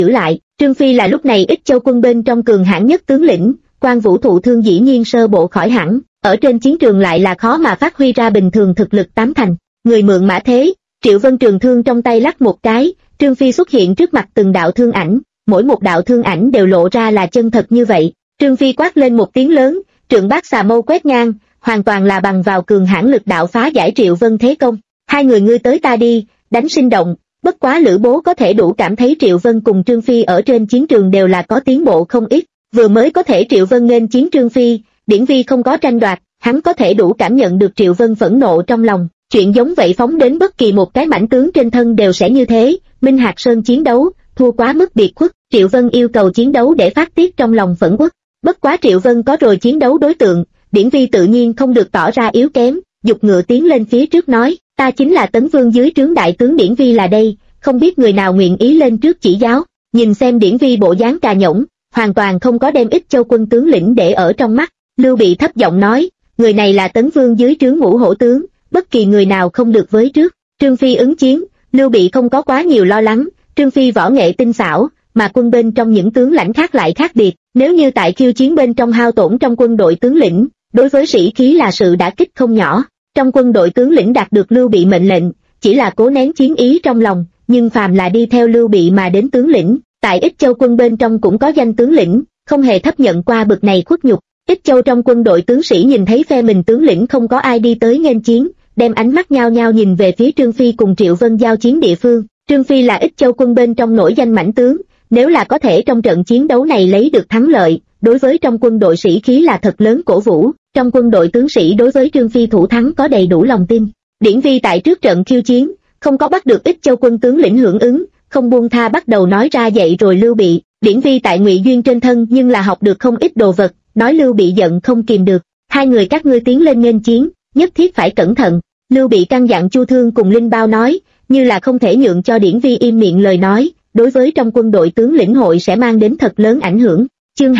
giữ lại. Trương Phi là lúc này Ích Châu quân bên trong cường hãn nhất tướng lĩnh, Quan Vũ thụ thương dĩ nhiên sơ bộ khỏi hẳn, ở trên chiến trường lại là khó mà phát huy ra bình thường thực lực tám thành. Người mượn mã thế, Triệu Vân trường thương trong tay lắc một cái, Trương Phi xuất hiện trước mặt từng đạo thương ảnh, mỗi một đạo thương ảnh đều lộ ra là chân thật như vậy. Trương Phi quát lên một tiếng lớn, trượng bát xà mâu quét ngang, hoàn toàn là bằng vào cường hãn lực đạo phá giải Triệu Vân thế công. Hai người ngươi tới ta đi, đánh sinh động. Bất quá Lữ Bố có thể đủ cảm thấy Triệu Vân cùng Trương Phi ở trên chiến trường đều là có tiến bộ không ít, vừa mới có thể Triệu Vân nghênh chiến Trương Phi, Điển Vi không có tranh đoạt, hắn có thể đủ cảm nhận được Triệu Vân phẫn nộ trong lòng, chuyện giống vậy phóng đến bất kỳ một cái mãnh tướng trên thân đều sẽ như thế. Minh Hạc Sơn chiến đấu, thua quá mức biệt khuất, Triệu Vân yêu cầu chiến đấu để phát tiết trong lòng phẫn uất. Bất quá Triệu Vân có rồi chiến đấu đối tượng, Điển Vi tự nhiên không được tỏ ra yếu kém, giục ngựa tiến lên phía trước nói, ta chính là Tấn Vương dưới trướng đại tướng Điển Vi là đây, không biết người nào nguyện ý lên trước chỉ giáo. Nhìn xem Điển Vi bộ dáng cà nhõng, hoàn toàn không có đem Ích Châu quân tướng lĩnh để ở trong mắt. Lưu Bị thấp giọng nói, người này là Tấn Vương dưới trướng Ngũ Hổ tướng, bất kỳ người nào không được với trước. Trương Phi ứng chiến, Lưu Bị không có quá nhiều lo lắng, Trương Phi võ nghệ tinh xảo, mà quân bên trong những tướng lãnh khác lại khác biệt, nếu như tại khiêu chiến bên trong hao tổn trong quân đội tướng lĩnh, đối với sĩ khí là sự đả kích không nhỏ. Trong quân đội tướng lĩnh đạt được Lưu Bị mệnh lệnh, chỉ là cố nén chiến ý trong lòng, nhưng phàm là đi theo Lưu Bị mà đến tướng lĩnh, tại Ích Châu quân bên trong cũng có danh tướng lĩnh, không hề thấp nhận qua bực này khuất nhục. Ích Châu trong quân đội tướng sĩ nhìn thấy phe mình tướng lĩnh không có ai đi tới nghênh chiến, đem ánh mắt nhao nhao nhìn về phía Trương Phi cùng Triệu Vân giao chiến địa phương. Trương Phi là Ích Châu quân bên trong nổi danh mãnh tướng, nếu là có thể trong trận chiến đấu này lấy được thắng lợi, đối với trong quân đội sĩ khí là thật lớn cổ vũ. Trong quân đội tướng sĩ đối với Trương Phi thủ thắng có đầy đủ lòng tin. Điển Vi tại trước trận khiêu chiến, không có bắt được Ích Châu quân tướng lĩnh hưởng ứng, không buông tha bắt đầu nói ra dạy rồi Lưu Bị. Điển Vi tại Ngụy Duyên trên thân nhưng là học được không ít đồ vật, nói Lưu Bị giận không kìm được, hai người các ngươi tiến lên nghênh chiến, nhất thiết phải cẩn thận. Lưu Bị căn dặn Chu Thương cùng Linh Bao nói, như là không thể nhượng cho Điển Vi im miệng lời nói, đối với trong quân đội tướng lĩnh hội sẽ mang đến thật lớn ảnh hưởng. Chương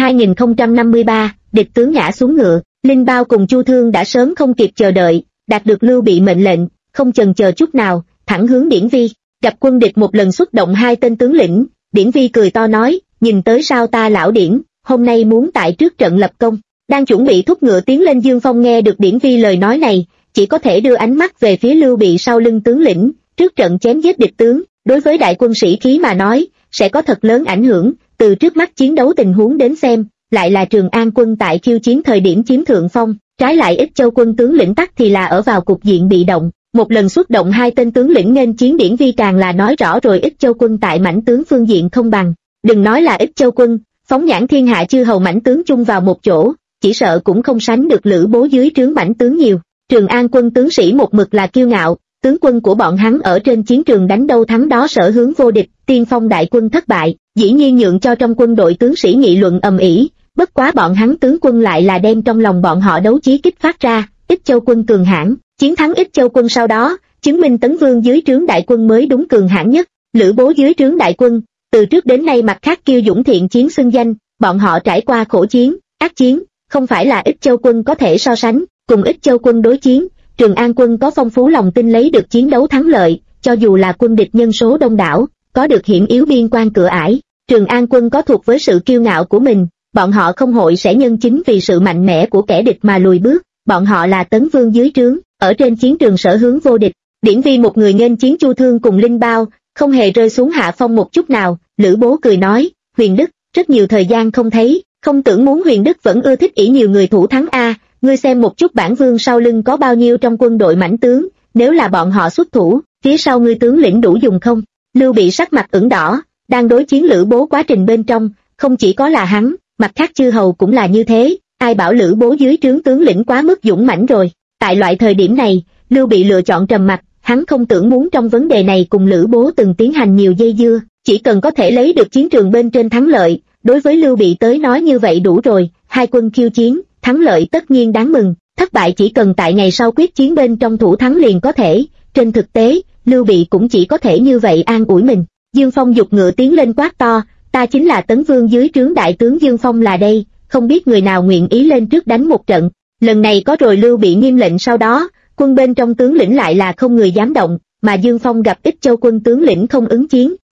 2053, địch tướng ngã xuống ngựa. Linh Bao cùng Chu Thương đã sớm không kịp chờ đợi, đạt được Lưu Bị mệnh lệnh, không chần chờ chút nào, thẳng hướng Điển Vi. Gặp quân địch một lần xuất động hai tên tướng lĩnh, Điển Vi cười to nói, nhìn tới sao ta lão Điển, hôm nay muốn tại trước trận lập công. Đang chuẩn bị thúc ngựa tiến lên Dương Phong nghe được Điển Vi lời nói này, chỉ có thể đưa ánh mắt về phía Lưu Bị sau lưng tướng lĩnh, trước trận chém giết địch tướng, đối với đại quân sĩ khí mà nói, sẽ có thật lớn ảnh hưởng. Từ trước mắt chiến đấu tình huống đến xem, lại là Trường An quân tại khiêu chiến thời điểm chiếm thượng phong, trái lại Ích Châu quân tướng lĩnh tắc thì là ở vào cục diện bị động. Một lần xuất động hai tên tướng lĩnh nghênh chiến Điển Vi càng là nói rõ rồi Ích Châu quân tại mãnh tướng phương diện không bằng. Đừng nói là Ích Châu quân, phóng nhãn thiên hạ chư hầu mãnh tướng chung vào một chỗ, chỉ sợ cũng không sánh được Lữ Bố dưới trướng mãnh tướng nhiều. Trường An quân tướng sĩ một mực là kiêu ngạo, tướng quân của bọn hắn ở trên chiến trường đánh đâu thắng đó sở hướng vô địch, tiên phong đại quân thất bại, dĩ nhiên nhượng cho trong quân đội tướng sĩ nghị luận ầm ĩ. Bất quá bọn hắn tướng quân lại là đem trong lòng bọn họ đấu chí kích phát ra, Ích Châu quân cường hãn, chiến thắng Ích Châu quân sau đó, chứng minh Tấn Vương dưới trướng đại quân mới đúng cường hãn nhất. Lữ Bố dưới trướng đại quân, từ trước đến nay mặt khác kiêu dũng thiện chiến xưng danh, bọn họ trải qua khổ chiến, ác chiến, không phải là Ích Châu quân có thể so sánh. Cùng Ích Châu quân đối chiến, Trường An quân có phong phú lòng tin lấy được chiến đấu thắng lợi, cho dù là quân địch nhân số đông đảo, có được hiểm yếu biên quan cửa ải, Trường An quân có thuộc với sự kiêu ngạo của mình, bọn họ không hội sẽ nhân chính vì sự mạnh mẽ của kẻ địch mà lùi bước, bọn họ là Tấn Vương dưới trướng, ở trên chiến trường sở hướng vô địch. Điển Vi một người nghênh chiến Chu Thương cùng Linh Bao, không hề rơi xuống hạ phong một chút nào. Lữ Bố cười nói, Huyền Đức, rất nhiều thời gian không thấy, không tưởng muốn Huyền Đức vẫn ưa thích ỷ nhiều người thủ thắng a. Ngươi xem một chút bản vương sau lưng có bao nhiêu trong quân đội mãnh tướng, nếu là bọn họ xuất thủ, phía sau ngươi tướng lĩnh đủ dùng không? Lưu Bị sắc mặt ửng đỏ, đang đối chiến Lữ Bố quá trình bên trong, không chỉ có là hắn, mặt khác chư hầu cũng là như thế, ai bảo Lữ Bố dưới trướng tướng lĩnh quá mức dũng mãnh rồi. Tại loại thời điểm này, Lưu Bị lựa chọn trầm mặc, hắn không tưởng muốn trong vấn đề này cùng Lữ Bố từng tiến hành nhiều dây dưa, chỉ cần có thể lấy được chiến trường bên trên thắng lợi, đối với Lưu Bị tới nói như vậy đủ rồi. Hai quân khiêu chiến, thắng lợi tất nhiên đáng mừng, thất bại chỉ cần tại ngày sau quyết chiến bên trong thủ thắng liền có thể. Trên thực tế, Lưu Bị cũng chỉ có thể như vậy an ủi mình. Dương Phong giục ngựa tiến lên quát to, ta chính là Tấn Vương dưới trướng đại tướng Dương Phong là đây, không biết người nào nguyện ý lên trước đánh một trận. Lần này có rồi Lưu Bị nghiêm lệnh sau đó, quân bên trong tướng lĩnh lại là không người dám động, mà Dương Phong gặp Ích Châu quân tướng lĩnh không ứng chiến,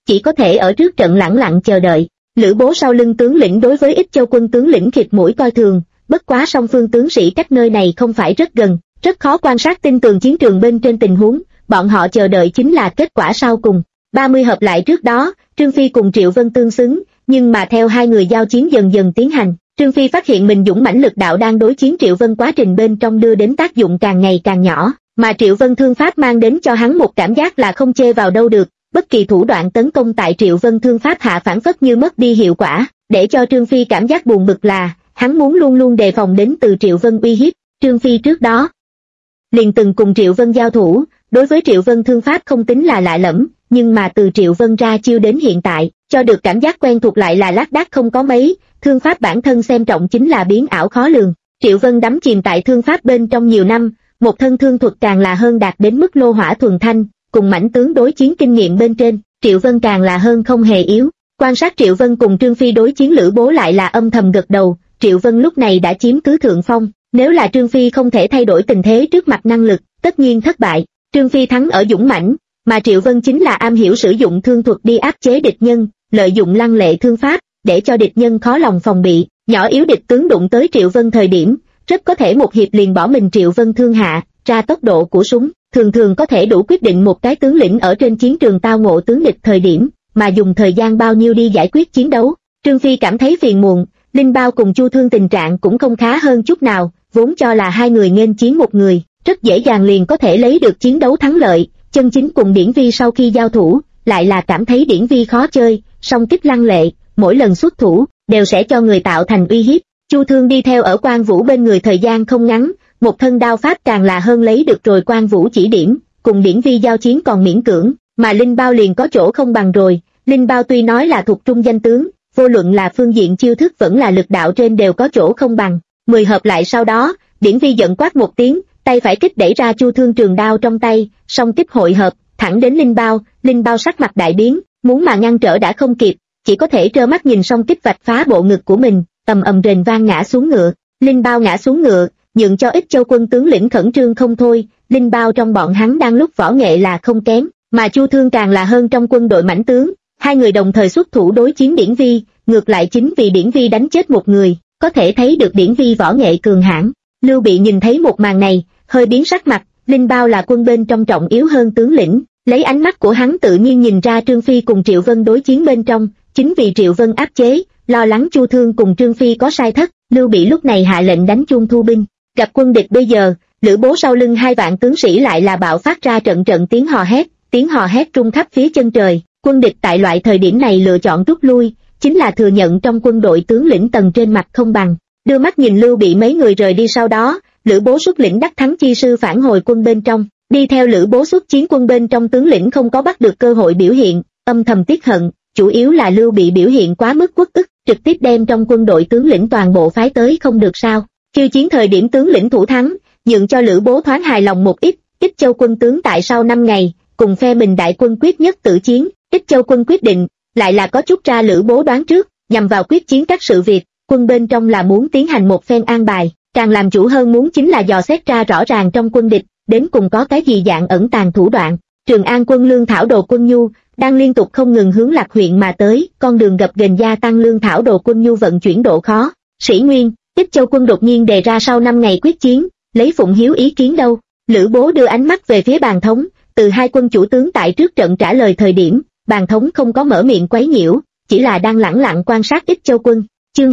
chỉ có thể ở trước trận lẳng lặng chờ đợi. Lữ Bố sau lưng tướng lĩnh đối với Ích Châu quân tướng lĩnh khịt mũi coi thường, bất quá song phương tướng sĩ cách nơi này không phải rất gần, rất khó quan sát tin tường chiến trường bên trên tình huống, bọn họ chờ đợi chính là kết quả sau cùng. 30 hợp lại trước đó, Trương Phi cùng Triệu Vân tương xứng, nhưng mà theo hai người giao chiến dần dần tiến hành, Trương Phi phát hiện mình dũng mãnh lực đạo đang đối chiến Triệu Vân quá trình bên trong đưa đến tác dụng càng ngày càng nhỏ, mà Triệu Vân thương pháp mang đến cho hắn một cảm giác là không chê vào đâu được, bất kỳ thủ đoạn tấn công tại Triệu Vân thương pháp hạ phản phất như mất đi hiệu quả, để cho Trương Phi cảm giác buồn bực là, hắn muốn luôn luôn đề phòng đến từ Triệu Vân uy hiếp. Trương Phi trước đó liền từng cùng Triệu Vân giao thủ, đối với Triệu Vân thương pháp không tính là lạ lẫm, nhưng mà từ Triệu Vân ra chiêu đến hiện tại, cho được cảm giác quen thuộc lại là lác đác không có mấy, thương pháp bản thân xem trọng chính là biến ảo khó lường. Triệu Vân đắm chìm tại thương pháp bên trong nhiều năm, một thân thương thuật càng là hơn đạt đến mức lô hỏa thuần thanh, cùng mãnh tướng đối chiến kinh nghiệm bên trên, Triệu Vân càng là hơn không hề yếu. Quan sát Triệu Vân cùng Trương Phi đối chiến Lữ Bố lại là âm thầm gật đầu, Triệu Vân lúc này đã chiếm cứ thượng phong, nếu là Trương Phi không thể thay đổi tình thế trước mặt năng lực, tất nhiên thất bại. Trương Phi thắng ở dũng mãnh, mà Triệu Vân chính là am hiểu sử dụng thương thuật đi áp chế địch nhân, lợi dụng lăng lệ thương pháp, để cho địch nhân khó lòng phòng bị, nhỏ yếu địch tướng đụng tới Triệu Vân thời điểm, rất có thể một hiệp liền bỏ mình. Triệu Vân thương hạ, ra tốc độ của súng, thường thường có thể đủ quyết định một cái tướng lĩnh ở trên chiến trường tao ngộ tướng địch thời điểm, mà dùng thời gian bao nhiêu đi giải quyết chiến đấu. Trương Phi cảm thấy phiền muộn, Linh Bao cùng Chu Thương tình trạng cũng không khá hơn chút nào, vốn cho là hai người nghênh chiến một người, rất dễ dàng liền có thể lấy được chiến đấu thắng lợi, chân chính cùng Điển Vi sau khi giao thủ, lại là cảm thấy Điển Vi khó chơi, song kích lăng lệ, mỗi lần xuất thủ, đều sẽ cho người tạo thành uy hiếp. Chu Thương đi theo ở Quan Vũ bên người thời gian không ngắn, một thân đao pháp càng là hơn lấy được rồi Quan Vũ chỉ điểm, cùng Điển Vi giao chiến còn miễn cưỡng, mà Linh Bao liền có chỗ không bằng rồi. Linh Bao tuy nói là thuộc trung danh tướng, vô luận là phương diện chiêu thức vẫn là lực đạo trên đều có chỗ không bằng. 10 hợp lại sau đó, Điển Vi giận quát một tiếng, tay phải kích đẩy ra Chu Thương trường đao trong tay, song kích hội hợp, thẳng đến Linh Bao sắc mặt đại biến, muốn mà ngăn trở đã không kịp, chỉ có thể trơ mắt nhìn song kích vạch phá bộ ngực của mình, ầm ầm rền vang ngã xuống ngựa. Linh Bao ngã xuống ngựa, nhượng cho Ích Châu quân tướng lĩnh khẩn trương không thôi. Linh Bao trong bọn hắn đang lúc võ nghệ là không kém, mà Chu Thương càng là hơn trong quân đội mãnh tướng, hai người đồng thời xuất thủ đối chiến Điển Vi, ngược lại chính vì Điển Vi đánh chết một người, có thể thấy được Điển Vi võ nghệ cường hãn. Lưu Bị nhìn thấy một màn này, hơi biến sắc mặt. Linh Bao là quân bên trong trọng yếu hơn tướng lĩnh, lấy ánh mắt của hắn tự nhiên nhìn ra Trương Phi cùng Triệu Vân đối chiến bên trong, chính vì Triệu Vân áp chế, lo lắng Chu Thương cùng Trương Phi có sai thất, Lưu Bị lúc này hạ lệnh đánh chuông thu binh. Gặp quân địch bây giờ, Lữ Bố sau lưng 2 vạn tướng sĩ lại là bạo phát ra trận trận tiếng hò hét trung khắp phía chân trời. Quân địch tại loại thời điểm này lựa chọn rút lui, chính là thừa nhận trong quân đội tướng lĩnh tầng trên mặt không bằng. Đưa mắt nhìn Lưu Bị mấy người rời đi sau đó, Lữ Bố xuất lĩnh đắc thắng chi sư phản hồi quân bên trong, đi theo Lữ Bố xuất chiến quân bên trong tướng lĩnh không có bắt được cơ hội biểu hiện, âm thầm tiếc hận, chủ yếu là Lưu Bị biểu hiện quá mức uất ức, trực tiếp đem trong quân đội tướng lĩnh toàn bộ phái tới không được sao. Khiêu chiến thời điểm tướng lĩnh thủ thắng, nhượng cho Lữ Bố thoáng hài lòng một ít. Ích Châu quân tướng tại sau 5 ngày, cùng phe mình đại quân quyết nhất tử chiến. Ích Châu quân quyết định, lại là có chút ra Lữ Bố đoán trước, nhằm vào quyết chiến các sự việc, quân bên trong là muốn tiến hành một phen an bài, càng làm chủ hơn muốn chính là dò xét ra rõ ràng trong quân địch, đến cùng có cái gì dạng ẩn tàng thủ đoạn. Trường An quân lương thảo đồ quân nhu, đang liên tục không ngừng hướng Lạc huyện mà tới, con đường gập ghềnh gia tăng lương thảo đồ quân nhu vận chuyển độ khó. Sĩ Nguyên, Ích Châu quân đột nhiên đề ra sau 5 ngày quyết chiến, lấy Phụng Hiếu ý kiến đâu. Lữ Bố đưa ánh mắt về phía Bàn Thống, từ 2 quân chủ tướng tại trước trận trả lời thời điểm, Bàn Thống không có mở miệng quấy nhiễu, chỉ là đang lẳng lặng quan sát Ích Châu quân. Chương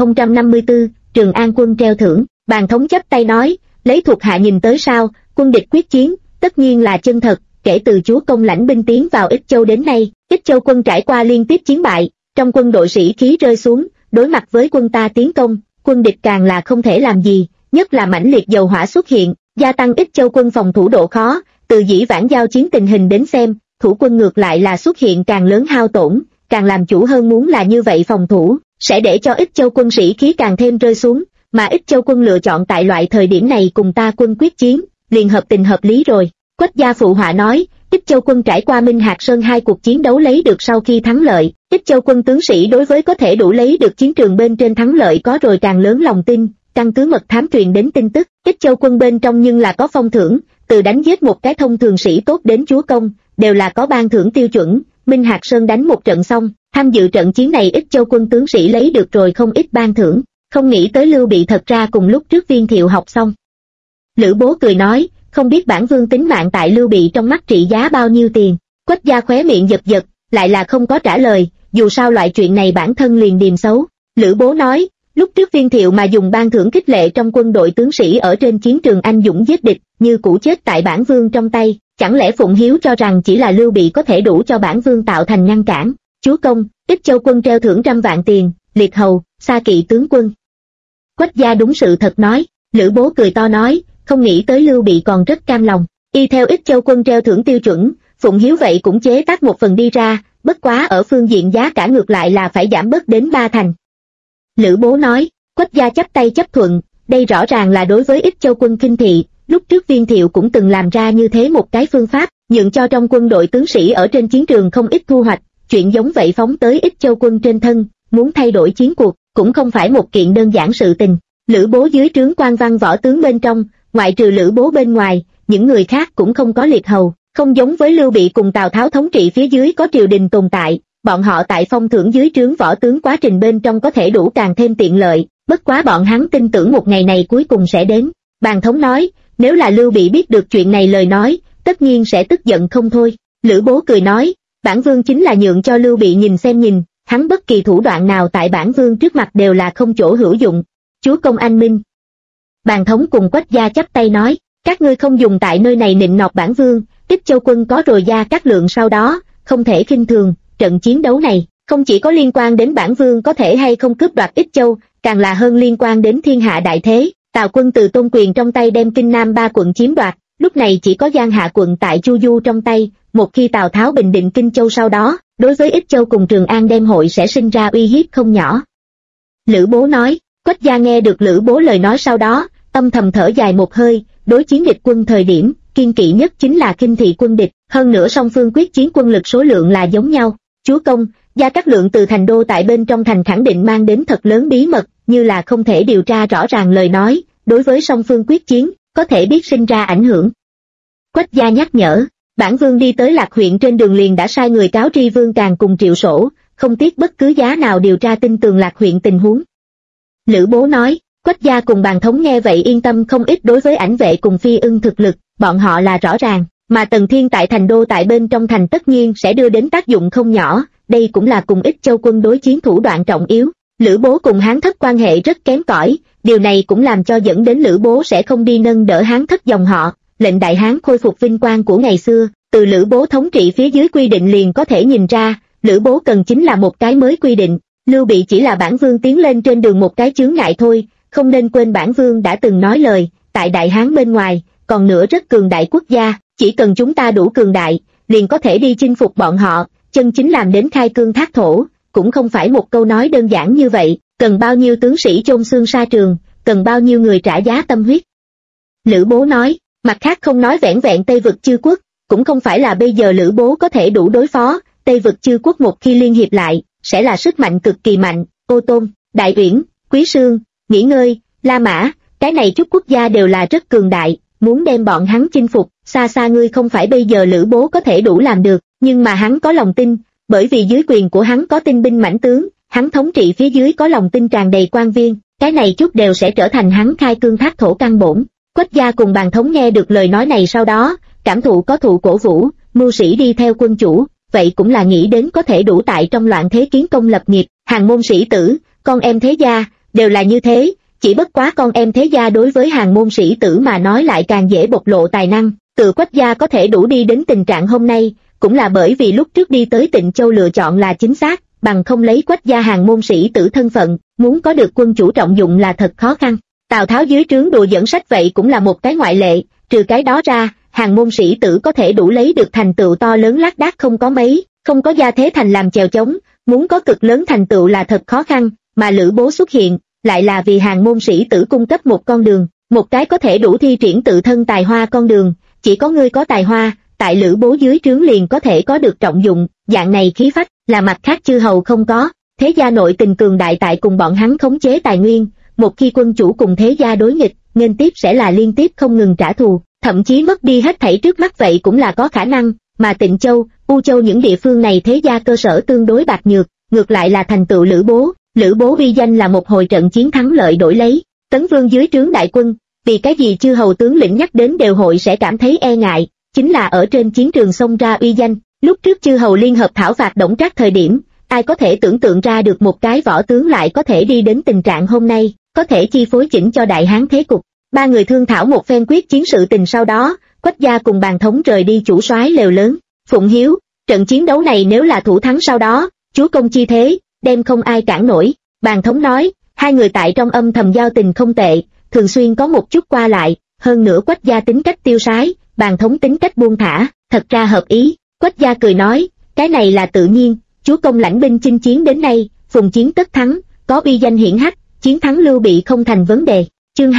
2054, Trường An quân treo thưởng. Bàn Thống chắp tay nói, lấy thuộc hạ nhìn tới sao, quân địch quyết chiến, tất nhiên là chân thật. Kể từ chúa công lãnh binh tiến vào Ích Châu đến nay, Ích Châu quân trải qua liên tiếp chiến bại, trong quân đội sĩ khí rơi xuống, đối mặt với quân ta tiến công, quân địch càng là không thể làm gì, nhất là mãnh liệt dầu hỏa xuất hiện, gia tăng Ích Châu quân phòng thủ độ khó. Từ dĩ vãng giao chiến tình hình đến xem, thủ quân ngược lại là xuất hiện càng lớn hao tổn, càng làm chủ hơn muốn là như vậy phòng thủ, sẽ để cho Ích Châu quân sĩ khí càng thêm rơi xuống, mà Ích Châu quân lựa chọn tại loại thời điểm này cùng ta quân quyết chiến, liền hợp tình hợp lý rồi. Quách gia phụ họa nói, Ích Châu quân trải qua Minh Hạc Sơn 2 cuộc chiến đấu lấy được sau khi thắng lợi, Ích Châu quân tướng sĩ đối với có thể đủ lấy được chiến trường bên trên thắng lợi có rồi càng lớn lòng tin. Căn cứ mật thám truyền đến tin tức, Ích Châu quân bên trong nhưng là có phong thưởng, từ đánh giết một cái thông thường sĩ tốt đến chúa công, đều là có ban thưởng tiêu chuẩn, Minh Hạc Sơn đánh một trận xong, tham dự trận chiến này Ích Châu quân tướng sĩ lấy được rồi không ít ban thưởng, không nghĩ tới Lưu Bị thật ra cùng lúc trước Viên Thiệu học xong. Lữ Bố cười nói, không biết bản vương tính mạng tại Lưu Bị trong mắt trị giá bao nhiêu tiền. Quách gia khóe miệng giật giật, lại là không có trả lời, dù sao loại chuyện này bản thân liền điềm xấu. Lữ Bố nói, lúc trước Viên Thiệu mà dùng ban thưởng khích lệ trong quân đội tướng sĩ ở trên chiến trường anh dũng giết địch, như cũ chết tại bản vương trong tay, chẳng lẽ Phụng Hiếu cho rằng chỉ là Lưu Bị có thể đủ cho bản vương tạo thành ngăn cản. Chúa công, Ích Châu quân treo thưởng 100 vạn tiền, liệt hầu, xa kỵ tướng quân. Quách gia đúng sự thật nói. Lữ Bố cười to nói, không nghĩ tới Lưu Bị còn rất cam lòng. Y theo Ích Châu quân treo thưởng tiêu chuẩn, Phụng Hiếu vậy cũng chế tác một phần đi ra, bất quá ở phương diện giá cả ngược lại là phải giảm bớt đến 3 thành. Lữ Bố nói, Quách gia chắp tay chấp thuận, đây rõ ràng là đối với Ích Châu quân khinh thị, lúc trước Viên Thiệu cũng từng làm ra như thế một cái phương pháp, nhượng cho trong quân đội tướng sĩ ở trên chiến trường không ít thu hoạch, chuyện giống vậy phóng tới Ích Châu quân trên thân, muốn thay đổi chiến cuộc, cũng không phải một kiện đơn giản sự tình. Lữ Bố dưới trướng quan văn võ tướng bên trong, ngoại trừ Lữ Bố bên ngoài, những người khác cũng không có liệt hầu, không giống với Lưu Bị cùng Tào Tháo thống trị phía dưới có triều đình tồn tại, bọn họ tại phong thưởng dưới trướng võ tướng quá trình bên trong có thể đủ càng thêm tiện lợi, bất quá bọn hắn tin tưởng một ngày này cuối cùng sẽ đến. Bàn thống nói, nếu là Lưu Bị biết được chuyện này lời nói, tất nhiên sẽ tức giận không thôi. Lữ Bố cười nói, bản vương chính là nhượng cho Lưu Bị nhìn xem nhìn, hắn bất kỳ thủ đoạn nào tại bản vương trước mặt đều là không chỗ hữu dụng. Chúa công anh minh. Bàn thống cùng Quách gia chắp tay nói, các ngươi không dùng tại nơi này nịnh nọt bản vương, Ích Châu quân có rồi Gia Cát Lượng sau đó, không thể khinh thường, trận chiến đấu này, không chỉ có liên quan đến bản vương có thể hay không cướp đoạt Ích Châu, càng là hơn liên quan đến thiên hạ đại thế. Tào quân từ Tôn Quyền trong tay đem Kinh Nam 3 quận chiếm đoạt, lúc này chỉ có Giang Hạ quận tại Chu Du trong tay, một khi Tào Tháo bình định Kinh Châu sau đó, đối với Ích Châu cùng Trường An đem hội sẽ sinh ra uy hiếp không nhỏ. Lữ Bố nói, Quách gia nghe được Lữ Bố lời nói sau đó, âm thầm thở dài một hơi, đối chiến địch quân thời điểm, kiên kỵ nhất chính là khinh thị quân địch, hơn nữa song phương quyết chiến quân lực số lượng là giống nhau. Chúa công, Gia Cát Lượng từ thành đô tại bên trong thành khẳng định mang đến thật lớn bí mật, như là không thể điều tra rõ ràng lời nói, đối với song phương quyết chiến, có thể biết sinh ra ảnh hưởng. Quách gia nhắc nhở, bản vương đi tới Lạc huyện trên đường liền đã sai người cáo tri Vương Càng cùng Triệu Sổ, không tiếc bất cứ giá nào điều tra tin tường Lạc huyện tình huống. Lữ Bố nói, Quách gia cùng Bàn thống nghe vậy yên tâm không ít đối với Ảnh Vệ cùng Phi Ưng thực lực, bọn họ là rõ ràng, mà Tần Thiên tại thành đô tại bên trong thành tất nhiên sẽ đưa đến tác dụng không nhỏ, đây cũng là cùng Ích Châu quân đối chiến thủ đoạn trọng yếu. Lữ Bố cùng Hán Thất quan hệ rất kém cỏi, điều này cũng làm cho dẫn đến Lữ Bố sẽ không đi nâng đỡ Hán Thất dòng họ, lệnh Đại Hán khôi phục vinh quang của ngày xưa, từ Lữ Bố thống trị phía dưới quy định liền có thể nhìn ra, Lữ Bố cần chính là một cái mới quy định, Lưu Bị chỉ là bản vương tiến lên trên đường một cái chướng ngại thôi, không nên quên bản vương đã từng nói lời, tại Đại Hán bên ngoài, còn nữa rất cường đại quốc gia, chỉ cần chúng ta đủ cường đại, liền có thể đi chinh phục bọn họ, chân chính làm đến khai cương thác thổ, cũng không phải một câu nói đơn giản như vậy, cần bao nhiêu tướng sĩ chôn xương sa trường, cần bao nhiêu người trả giá tâm huyết. Lữ Bố nói, mặt khác không nói vẻn vẹn Tây vực chư quốc, cũng không phải là bây giờ Lữ Bố có thể đủ đối phó, Tây vực chư quốc một khi liên hiệp lại, sẽ là sức mạnh cực kỳ mạnh, Ô Tôn, Đại Uyển, Quý Sương, Nghỉ Ngơi, La Mã, cái này chút quốc gia đều là rất cường đại, muốn đem bọn hắn chinh phục, xa xa ngươi không phải bây giờ Lữ Bố có thể đủ làm được, nhưng mà hắn có lòng tin, bởi vì dưới quyền của hắn có tinh binh mãnh tướng, hắn thống trị phía dưới có lòng tin tràn đầy quan viên, cái này chút đều sẽ trở thành hắn khai cương thác thổ căn bổn. Quách gia cùng Bàn thống nghe được lời nói này sau đó, cảm thụ có thụ cổ vũ, mưu sĩ đi theo quân chủ, vậy cũng là nghĩ đến có thể đủ tại trong loạn thế kiến công lập nghiệp, hàng môn sĩ tử, con em thế gia, đều là như thế, chỉ bất quá con em thế gia đối với hàng môn sĩ tử mà nói lại càng dễ bộc lộ tài năng, từ Quách gia có thể đủ đi đến tình trạng hôm nay, cũng là bởi vì lúc trước đi tới Tịnh Châu lựa chọn là chính xác, bằng không lấy Quách gia hàng môn sĩ tử thân phận, muốn có được quân chủ trọng dụng là thật khó khăn. Tào Tháo dưới trướng đùa dẫn sách vậy cũng là một cái ngoại lệ, trừ cái đó ra, hàng môn sĩ tử có thể đủ lấy được thành tựu to lớn lác đác không có mấy, không có gia thế thành làm chèo chống, muốn có cực lớn thành tựu là thật khó khăn, mà Lữ Bố xuất hiện, lại là vì hàng môn sĩ tử cung cấp một con đường, một cái có thể đủ thi triển tự thân tài hoa con đường, chỉ có ngươi có tài hoa, tại Lữ Bố dưới trướng liền có thể có được trọng dụng, dạng này khí phách, là mặt khác chư hầu không có, thế gia nội tình cường đại tại cùng bọn hắn khống chế tài nguyên, một khi quân chủ cùng thế gia đối nghịch, nên tiếp sẽ là liên tiếp không ngừng trả thù, thậm chí mất đi hết thảy trước mắt vậy cũng là có khả năng, mà Tịnh Châu, U Châu những địa phương này thế gia cơ sở tương đối bạc nhược, ngược lại là thành tựu Lữ Bố uy danh là một hồi trận chiến thắng lợi đổi lấy. Tấn Vương dưới trướng đại quân, vì cái gì chư hầu tướng lĩnh nhắc đến đều hội sẽ cảm thấy e ngại, chính là ở trên chiến trường xông ra uy danh. Lúc trước chư hầu liên hợp thảo phạt Đổng Trác thời điểm, ai có thể tưởng tượng ra được một cái võ tướng lại có thể đi đến tình trạng hôm nay, có thể chi phối chỉnh cho Đại Hán thế cục. Ba người thương thảo một phen quyết chiến sự tình sau đó, Quách gia cùng Bàn Thống rời đi chủ soái lều lớn. Phụng Hiếu, trận chiến đấu này nếu là thủ thắng sau đó, chúa công chi thế, đem không ai cản nổi. Bàn Thống nói, hai người tại trong âm thầm giao tình không tệ, thường xuyên có một chút qua lại, hơn nữa Quách gia tính cách tiêu sái, Bàn Thống tính cách buông thả, thật ra hợp ý. Quách gia cười nói, cái này là tự nhiên, chúa công lãnh binh chinh chiến đến nay, phùng chiến tất thắng, có uy danh hiển hách, chiến thắng Lưu Bị không thành vấn đề. Chương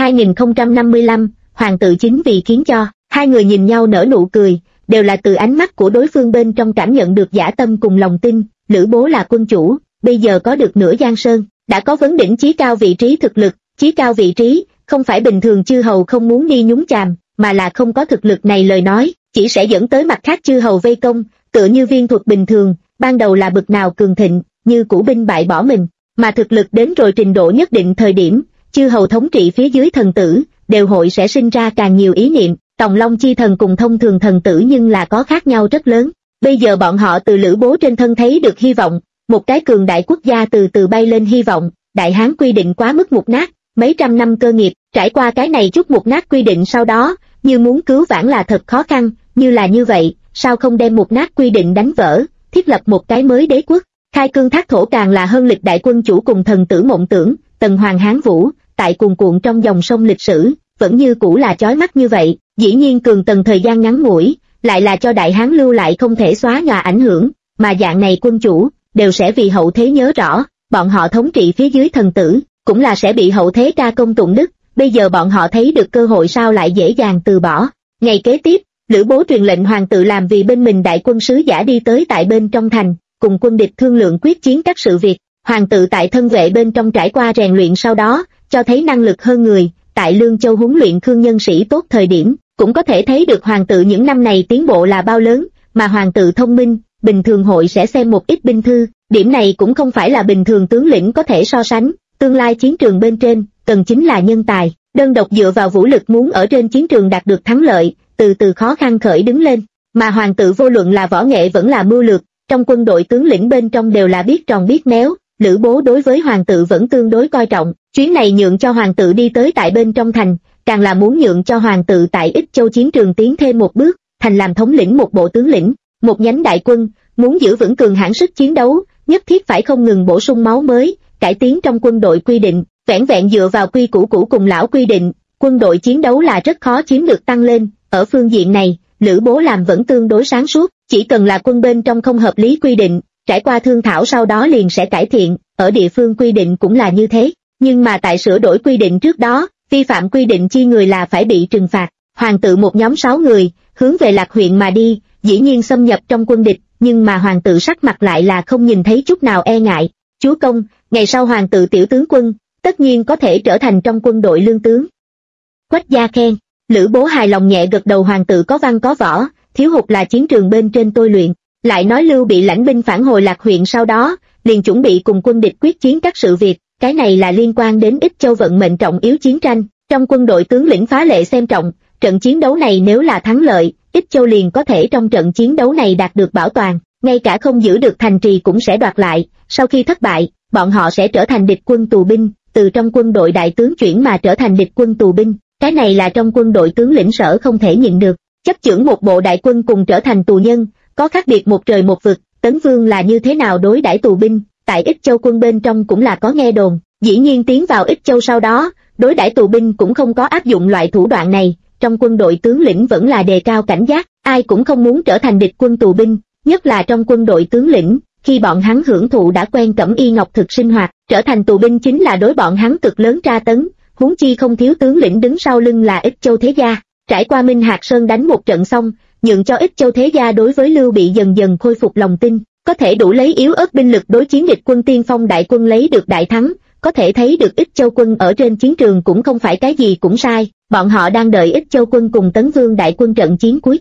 2055, hoàng tự chính vì khiến cho, hai người nhìn nhau nở nụ cười, đều là từ ánh mắt của đối phương bên trong cảm nhận được dã tâm cùng lòng tin. Lữ Bố là quân chủ, bây giờ có được nửa Giang Sơn, đã có vấn đỉnh chí cao vị trí thực lực, chí cao vị trí, không phải bình thường chư hầu không muốn đi nhúng chàm, mà là không có thực lực này lời nói, chỉ sẽ dẫn tới mặt khác chư hầu vây công, tựa như viên thuật bình thường, ban đầu là bực nào cường thịnh, như củ binh bại bỏ mình, mà thực lực đến rồi trình độ nhất định thời điểm, chư hầu thống trị phía dưới thần tử, đều hội sẽ sinh ra càng nhiều ý niệm. Tòng Long chi thần cùng thông thường thần tử nhưng là có khác nhau rất lớn. Bây giờ bọn họ từ Lữ Bố trên thân thấy được hy vọng, một cái cường đại quốc gia từ từ bay lên hy vọng. Đại Hán quy định quá mức mục nát, mấy trăm năm cơ nghiệp, trải qua cái này chút mục nát quy định sau đó, như muốn cứu vãn là thật khó khăn, như là như vậy, sao không đem mục nát quy định đánh vỡ, thiết lập một cái mới đế quốc. Khai cương thác thổ càng là hơn lịch đại quân chủ cùng thần tử mộng tưởng. Tần Hoàng Hán Vũ, tại cuồn cuộn trong dòng sông lịch sử, vẫn như cũ là chói mắt như vậy. Dĩ nhiên cường tần thời gian ngắn ngủi, lại là cho Đại Hán lưu lại không thể xóa nhòa ảnh hưởng, mà dạng này quân chủ, đều sẽ vì hậu thế nhớ rõ, bọn họ thống trị phía dưới thần tử, cũng là sẽ bị hậu thế ca công tụng đức. Bây giờ bọn họ thấy được cơ hội sao lại dễ dàng từ bỏ. Ngày kế tiếp, Lữ Bố truyền lệnh hoàng tự làm vì bên mình đại quân sứ giả đi tới tại bên trong thành, cùng quân địch thương lượng quyết chiến các sự việc. Hoàng tự tại thân vệ bên trong trải qua rèn luyện sau đó, cho thấy năng lực hơn người, tại Lương Châu huấn luyện khương nhân sĩ tốt thời điểm, cũng có thể thấy được hoàng tự những năm này tiến bộ là bao lớn, mà hoàng tự thông minh, bình thường hội sẽ xem một ít binh thư, điểm này cũng không phải là bình thường tướng lĩnh có thể so sánh. Tương lai chiến trường bên trên, cần chính là nhân tài, đơn độc dựa vào vũ lực muốn ở trên chiến trường đạt được thắng lợi, từ từ khó khăn khởi đứng lên, mà hoàng tự vô luận là võ nghệ vẫn là mưu lược, trong quân đội tướng lĩnh bên trong đều là biết tròn biết méo. Lữ Bố đối với hoàng tự vẫn tương đối coi trọng, chuyến này nhượng cho hoàng tự đi tới tại bên trong thành, càng là muốn nhượng cho hoàng tự tại Ích Châu chiến trường tiến thêm một bước, thành làm thống lĩnh một bộ tướng lĩnh, một nhánh đại quân, muốn giữ vững cường hãn sức chiến đấu, nhất thiết phải không ngừng bổ sung máu mới, cải tiến trong quân đội quy định, vẻn vẹn dựa vào quy củ cũ cùng lão quy định, quân đội chiến đấu là rất khó chiếm được tăng lên. Ở phương diện này, Lữ Bố làm vẫn tương đối sáng suốt, chỉ cần là quân bên trong không hợp lý quy định, trải qua thương thảo sau đó liền sẽ cải thiện, ở địa phương quy định cũng là như thế, nhưng mà tại sửa đổi quy định trước đó, vi phạm quy định chi người là phải bị trừng phạt. Hoàng tự một nhóm 6 người, hướng về Lạc huyện mà đi, dĩ nhiên xâm nhập trong quân địch, nhưng mà hoàng tự sắc mặt lại là không nhìn thấy chút nào e ngại. Chúa công, ngày sau hoàng tự tiểu tướng quân, tất nhiên có thể trở thành trong quân đội lương tướng. Quách gia khen. Lữ Bố hài lòng nhẹ gật đầu. Hoàng tự có văn có võ, thiếu hụt là chiến trường bên trên tôi luyện. Lại nói Lưu Bị lãnh binh phản hồi Lạc huyện sau đó, liền chuẩn bị cùng quân địch quyết chiến các sự việc, cái này là liên quan đến Ích Châu vận mệnh trọng yếu chiến tranh. Trong quân đội tướng lĩnh phá lệ xem trọng, trận chiến đấu này nếu là thắng lợi, Ích Châu liền có thể trong trận chiến đấu này đạt được bảo toàn, ngay cả không giữ được thành trì cũng sẽ đoạt lại. Sau khi thất bại, bọn họ sẽ trở thành địch quân tù binh, từ trong quân đội đại tướng chuyển mà trở thành địch quân tù binh, cái này là trong quân đội tướng lĩnh sở không thể nhịn được. Chấp chưởng một bộ đại quân cùng trở thành tù nhân, có khác biệt một trời một vực. Tấn Vương là như thế nào đối đãi tù binh, tại Ích Châu quân bên trong cũng là có nghe đồn. Dĩ nhiên tiến vào Ích Châu sau đó, đối đãi tù binh cũng không có áp dụng loại thủ đoạn này, trong quân đội tướng lĩnh vẫn là đề cao cảnh giác, ai cũng không muốn trở thành địch quân tù binh, nhất là trong quân đội tướng lĩnh, khi bọn hắn hưởng thụ đã quen cẩm y ngọc thực sinh hoạt, trở thành tù binh chính là đối bọn hắn cực lớn tra tấn, huống chi không thiếu tướng lĩnh đứng sau lưng là Ích Châu thế gia. Trải qua Minh Hạc Sơn đánh một trận xong, nhượng cho Ích Châu thế gia đối với Lưu Bị dần dần khôi phục lòng tin, có thể đủ lấy yếu ớt binh lực đối chiến địch quân tiên phong đại quân lấy được đại thắng, có thể thấy được Ích Châu quân ở trên chiến trường cũng không phải cái gì cũng sai, bọn họ đang đợi Ích Châu quân cùng Tấn Vương đại quân trận chiến cuối cùng.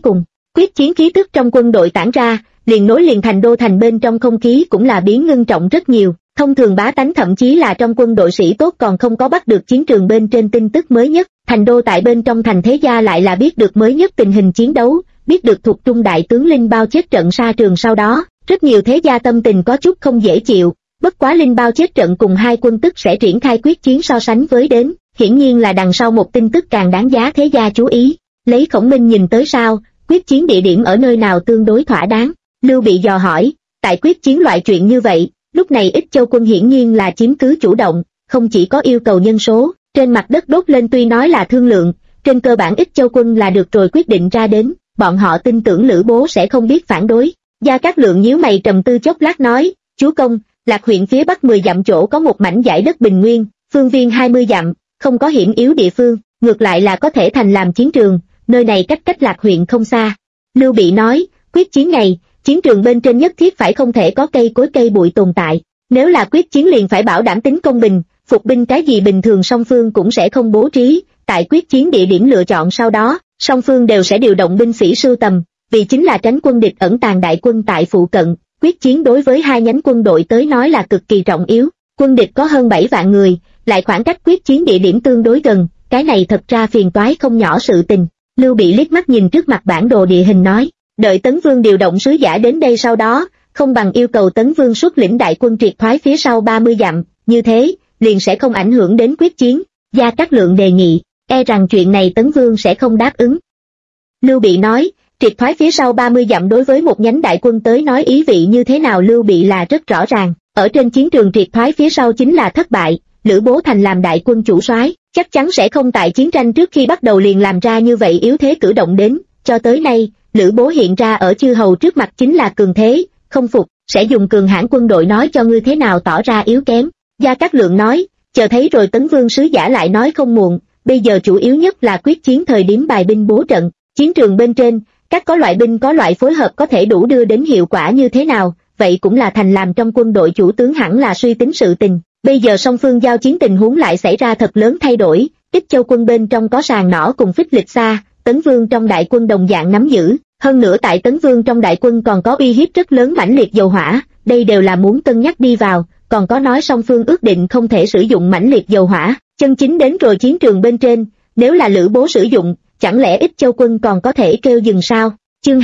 Quyết chiến khí tức trong quân đội tản ra, liền nối liền thành đô thành bên trong không khí cũng là biến ngưng trọng rất nhiều. Thông thường bá tánh thậm chí là trong quân đội sĩ tốt còn không có bắt được chiến trường bên trên tin tức mới nhất, thành đô tại bên trong thành thế gia lại là biết được mới nhất tình hình chiến đấu, biết được thuộc trung đại tướng Linh Bao chết trận sa trường sau đó, rất nhiều thế gia tâm tình có chút không dễ chịu, bất quá Linh Bao chết trận cùng hai quân tức sẽ triển khai quyết chiến so sánh với đến, hiển nhiên là đằng sau một tin tức càng đáng giá thế gia chú ý. Lấy Khổng Minh nhìn tới sao, quyết chiến địa điểm ở nơi nào tương đối thỏa đáng? Lưu Bị dò hỏi, tại quyết chiến loại chuyện như vậy, lúc này Ích Châu quân hiển nhiên là chiếm cứ chủ động, không chỉ có yêu cầu nhân số, trên mặt đất đốt lên tuy nói là thương lượng, trên cơ bản Ích Châu quân là được rồi quyết định ra đến, bọn họ tin tưởng Lữ Bố sẽ không biết phản đối. Gia Cát Lượng nhíu mày trầm tư chốc lát nói, chúa công, Lạc huyện phía bắc 10 dặm chỗ có một mảnh dải đất bình nguyên, phương viên 20 dặm, không có hiểm yếu địa phương, ngược lại là có thể thành làm chiến trường, nơi này cách Lạc huyện không xa. Lưu Bị nói, quyết chiến này, chiến trường bên trên nhất thiết phải không thể có cây cối cây bụi tồn tại, nếu là quyết chiến liền phải bảo đảm tính công bình, phục binh cái gì bình thường song phương cũng sẽ không bố trí, tại quyết chiến địa điểm lựa chọn sau đó, song phương đều sẽ điều động binh sĩ sưu tầm, vì chính là tránh quân địch ẩn tàng đại quân tại phụ cận. Quyết chiến đối với hai nhánh quân đội tới nói là cực kỳ trọng yếu, quân địch có hơn 7 vạn người, lại khoảng cách quyết chiến địa điểm tương đối gần, cái này thật ra phiền toái không nhỏ sự tình. Lưu Bị liếc mắt nhìn trước mặt bản đồ địa hình nói, đợi Tấn Vương điều động sứ giả đến đây sau đó, không bằng yêu cầu Tấn Vương xuất lĩnh đại quân triệt thoái phía sau 30 dặm, như thế, liền sẽ không ảnh hưởng đến quyết chiến. Gia Cát Lượng đề nghị, e rằng chuyện này Tấn Vương sẽ không đáp ứng. Lưu Bị nói, triệt thoái phía sau 30 dặm đối với một nhánh đại quân tới nói ý vị như thế nào Lưu Bị là rất rõ ràng, ở trên chiến trường triệt thoái phía sau chính là thất bại, Lữ Bố thành làm đại quân chủ soái, chắc chắn sẽ không tại chiến tranh trước khi bắt đầu liền làm ra như vậy yếu thế cử động đến, cho tới nay, Lữ Bố hiện ra ở chư hầu trước mặt chính là cường thế, không phục, sẽ dùng cường hãn quân đội nói cho ngươi thế nào tỏ ra yếu kém. Gia Cát Lượng nói, chờ thấy rồi Tấn Vương sứ giả lại nói không muộn, bây giờ chủ yếu nhất là quyết chiến thời điểm bài binh bố trận, chiến trường bên trên, các có loại binh có loại phối hợp có thể đủ đưa đến hiệu quả như thế nào, vậy cũng là thành làm trong quân đội chủ tướng hẳn là suy tính sự tình. Bây giờ song phương giao chiến tình huống lại xảy ra thật lớn thay đổi, Ích Châu quân bên trong có Sàng Nỏ cùng Phích Lịch Sa, Tấn Vương trong đại quân đồng dạng nắm giữ, hơn nữa tại Tấn Vương trong đại quân còn có uy hiếp rất lớn mãnh liệt dầu hỏa, đây đều là muốn cân nhắc đi vào, còn có nói song phương ước định không thể sử dụng mãnh liệt dầu hỏa, chân chính đến rồi chiến trường bên trên, nếu là Lữ Bố sử dụng, chẳng lẽ Ích Châu quân còn có thể kêu dừng sao? Chương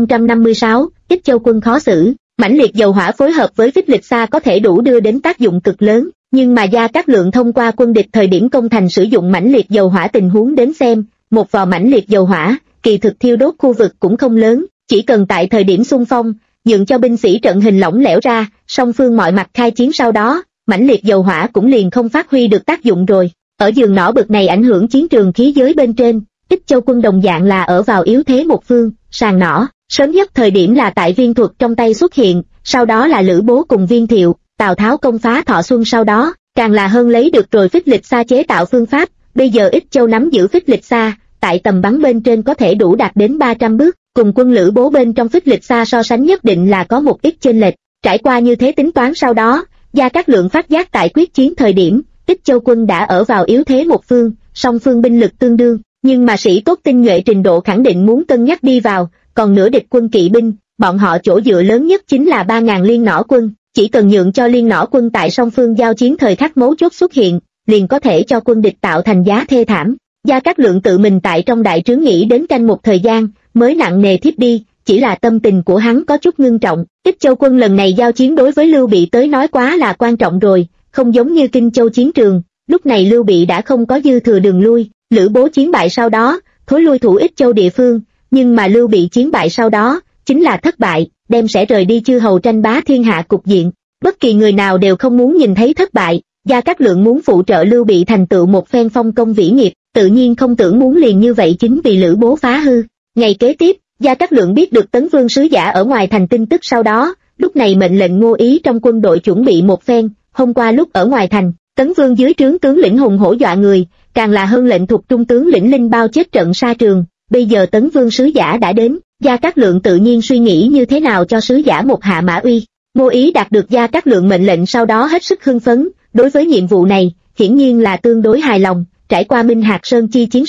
2056, Ích Châu quân khó xử, mãnh liệt dầu hỏa phối hợp với Phích Lịch Sa có thể đủ đưa đến tác dụng cực lớn, nhưng mà Gia Cát Lượng thông qua quân địch thời điểm công thành sử dụng mãnh liệt dầu hỏa tình huống đến xem, một vò mãnh liệt dầu hỏa, kỳ thực thiêu đốt khu vực cũng không lớn, chỉ cần tại thời điểm xung phong, nhượng cho binh sĩ trận hình lỏng lẻo ra, song phương mọi mặt khai chiến sau đó, mãnh liệt dầu hỏa cũng liền không phát huy được tác dụng rồi. Ở giường nỏ bực này ảnh hưởng chiến trường khí giới bên trên, Ích Châu quân đồng dạng là ở vào yếu thế một phương, Sàng Nỏ, sớm nhất thời điểm là tại Viên Thuật trong tay xuất hiện, sau đó là Lữ Bố cùng Viên Thiệu, Tào Tháo công phá Thọ Xuân sau đó, càng là hơn lấy được rồi Phích Lịch Sa chế tạo phương pháp, bây giờ Ích Châu nắm giữ Phích Lịch Sa, tại tầm bắn bên trên có thể đủ đạt đến 300 bước, cùng quân Lữ Bố bên trong Phích Lịch Sa so sánh nhất định là có một ít chênh lệch. Trải qua như thế tính toán sau đó, Gia Cát Lượng phát giác tại quyết chiến thời điểm, Ích Châu quân đã ở vào yếu thế một phương, song phương binh lực tương đương, nhưng mà sĩ tốt tinh nhuệ trình độ khẳng định muốn cân nhắc đi vào, còn nửa địch quân kỵ binh, bọn họ chỗ dựa lớn nhất chính là 3.000 liên nỏ quân, chỉ cần nhượng cho liên nỏ quân tại song phương giao chiến thời khắc mấu chốt xuất hiện, liền có thể cho quân địch tạo thành giá thê thảm. Gia Cát Lượng tự mình tại trong đại trướng nghĩ đến canh một thời gian, mới nặng nề thiếp đi, chỉ là tâm tình của hắn có chút ngưng trọng. Ích Châu quân lần này giao chiến đối với Lưu Bị tới nói quá là quan trọng rồi, không giống như Kinh Châu chiến trường, lúc này Lưu Bị đã không có dư thừa đường lui, Lữ Bố chiến bại sau đó, thối lui thủ Ích Châu địa phương, nhưng mà Lưu Bị chiến bại sau đó, chính là thất bại, đem sẽ rời đi chư hầu tranh bá thiên hạ cục diện. Bất kỳ người nào đều không muốn nhìn thấy thất bại, Gia Cát Lượng muốn phụ trợ Lưu Bị thành tựu một phen phong công vĩ nghiệp, tự nhiên không tưởng muốn liền như vậy chính vì Lữ Bố phá hư. Ngày kế tiếp, Gia Cát Lượng biết được Tấn Vương sứ giả ở ngoài thành tin tức sau đó, lúc này mệnh lệnh Ngô Ý trong quân đội chuẩn bị một phen, hôm qua lúc ở ngoài thành, Tấn Vương dưới trướng tướng lĩnh hùng hổ dọa người, càng là hơn lệnh thuộc trung tướng lĩnh Linh Bao chết trận sa trường, bây giờ Tấn Vương sứ giả đã đến, Gia Cát Lượng tự nhiên suy nghĩ như thế nào cho sứ giả một hạ mã uy. Ngô Ý đạt được Gia Cát Lượng mệnh lệnh sau đó hết sức hưng phấn, đối với nhiệm vụ này, hiển nhiên là tương đối hài lòng, trải qua Minh Hạc Sơn chi chiến sau,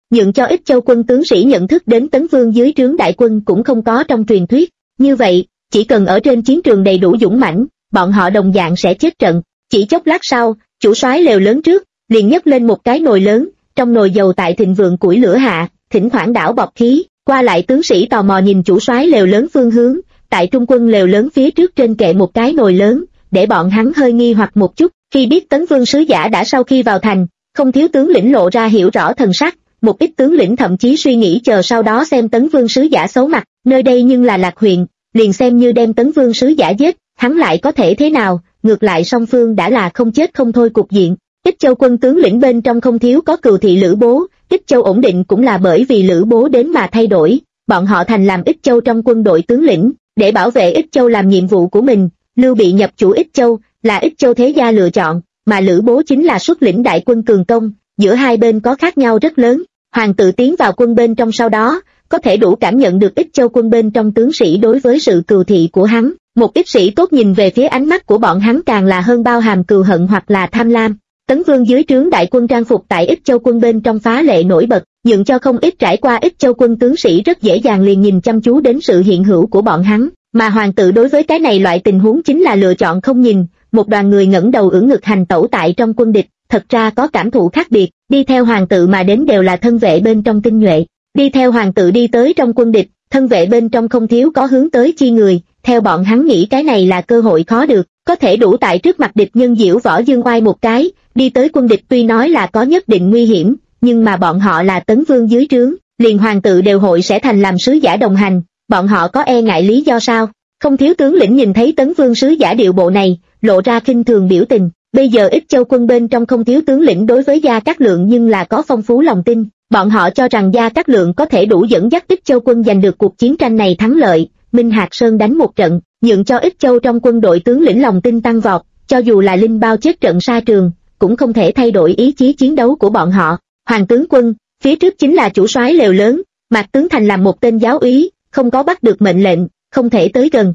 nhượng cho Ích Châu quân tướng sĩ nhận thức đến Tấn Vương dưới trướng đại quân cũng không có trong truyền thuyết. Như vậy, chỉ cần ở trên chiến trường đầy đủ dũng mãnh, bọn họ đồng dạng sẽ chết trận. Chỉ chốc lát sau, chủ soái lều lớn trước, liền nhấc lên một cái nồi lớn, trong nồi dầu tại thịnh vượng củi lửa hạ, thỉnh thoảng đảo bọt khí, qua lại tướng sĩ tò mò nhìn chủ soái lều lớn phương hướng, tại trung quân lều lớn phía trước trên kệ một cái nồi lớn, để bọn hắn hơi nghi hoặc một chút. Khi biết Tấn Vương sứ giả đã sau khi vào thành, không thiếu tướng lĩnh lộ ra hiểu rõ thần sắc, một ít tướng lĩnh thậm chí suy nghĩ chờ sau đó xem Tấn Vương sứ giả xấu mặt, nơi đây nhưng là Lạc huyện, liền xem như đem Tấn Vương sứ giả giết, hắn lại có thể thế nào, ngược lại song phương đã là không chết không thôi cục diện. Ích Châu quân tướng lĩnh bên trong không thiếu có cừu thị Lữ Bố, Ích Châu ổn định cũng là bởi vì Lữ Bố đến mà thay đổi, bọn họ thành làm Ích Châu trong quân đội tướng lĩnh, để bảo vệ Ích Châu làm nhiệm vụ của mình. Lưu Bị nhập chủ Ích Châu, là Ích Châu thế gia lựa chọn, mà Lữ Bố chính là xuất lĩnh đại quân cường công, giữa hai bên có khác nhau rất lớn. Hoàng tự tiến vào quân bên trong sau đó, có thể đủ cảm nhận được Ích Châu quân bên trong tướng sĩ đối với sự cừu thị của hắn, một ít sĩ tốt nhìn về phía ánh mắt của bọn hắn càng là hơn bao hàm cừu hận hoặc là tham lam. Tấn Vương dưới trướng đại quân trang phục tại Ích Châu quân bên trong phá lệ nổi bật, nhượng cho không ít trải qua Ích Châu quân tướng sĩ rất dễ dàng liền nhìn chăm chú đến sự hiện hữu của bọn hắn, mà hoàng tự đối với cái này loại tình huống chính là lựa chọn không nhìn. Một đoàn người ngẩng đầu ưỡn ngực hành tẩu tại trong quân địch, thật ra có cảm thụ khác biệt, đi theo hoàng tự mà đến đều là thân vệ bên trong tinh nhuệ, đi theo hoàng tự đi tới trong quân địch, thân vệ bên trong không thiếu có hướng tới chi người, theo bọn hắn nghĩ cái này là cơ hội khó được, có thể đủ tại trước mặt địch nhân diễu võ dương oai một cái, đi tới quân địch tuy nói là có nhất định nguy hiểm, nhưng mà bọn họ là Tấn Vương dưới trướng, liền hoàng tự đều hội sẽ thành làm sứ giả đồng hành, bọn họ có e ngại lý do sao? Không thiếu tướng lĩnh nhìn thấy Tấn Vương sứ giả điệu bộ này, lộ ra khinh thường biểu tình. Bây giờ Ích Châu quân bên trong không thiếu tướng lĩnh đối với Gia Cát Lượng nhưng là có phong phú lòng tin, bọn họ cho rằng Gia Cát Lượng có thể đủ dẫn dắt Ích Châu quân giành được cuộc chiến tranh này thắng lợi. Minh Hạc Sơn đánh một trận, nhượng cho Ích Châu trong quân đội tướng lĩnh lòng tin tăng vọt, cho dù là Linh Bao chết trận sa trường, cũng không thể thay đổi ý chí chiến đấu của bọn họ. Hoàng tướng quân, phía trước chính là chủ soái lều lớn, Mạc Tướng Thành làm một tên giáo úy, không có bắt được mệnh lệnh, không thể tới gần.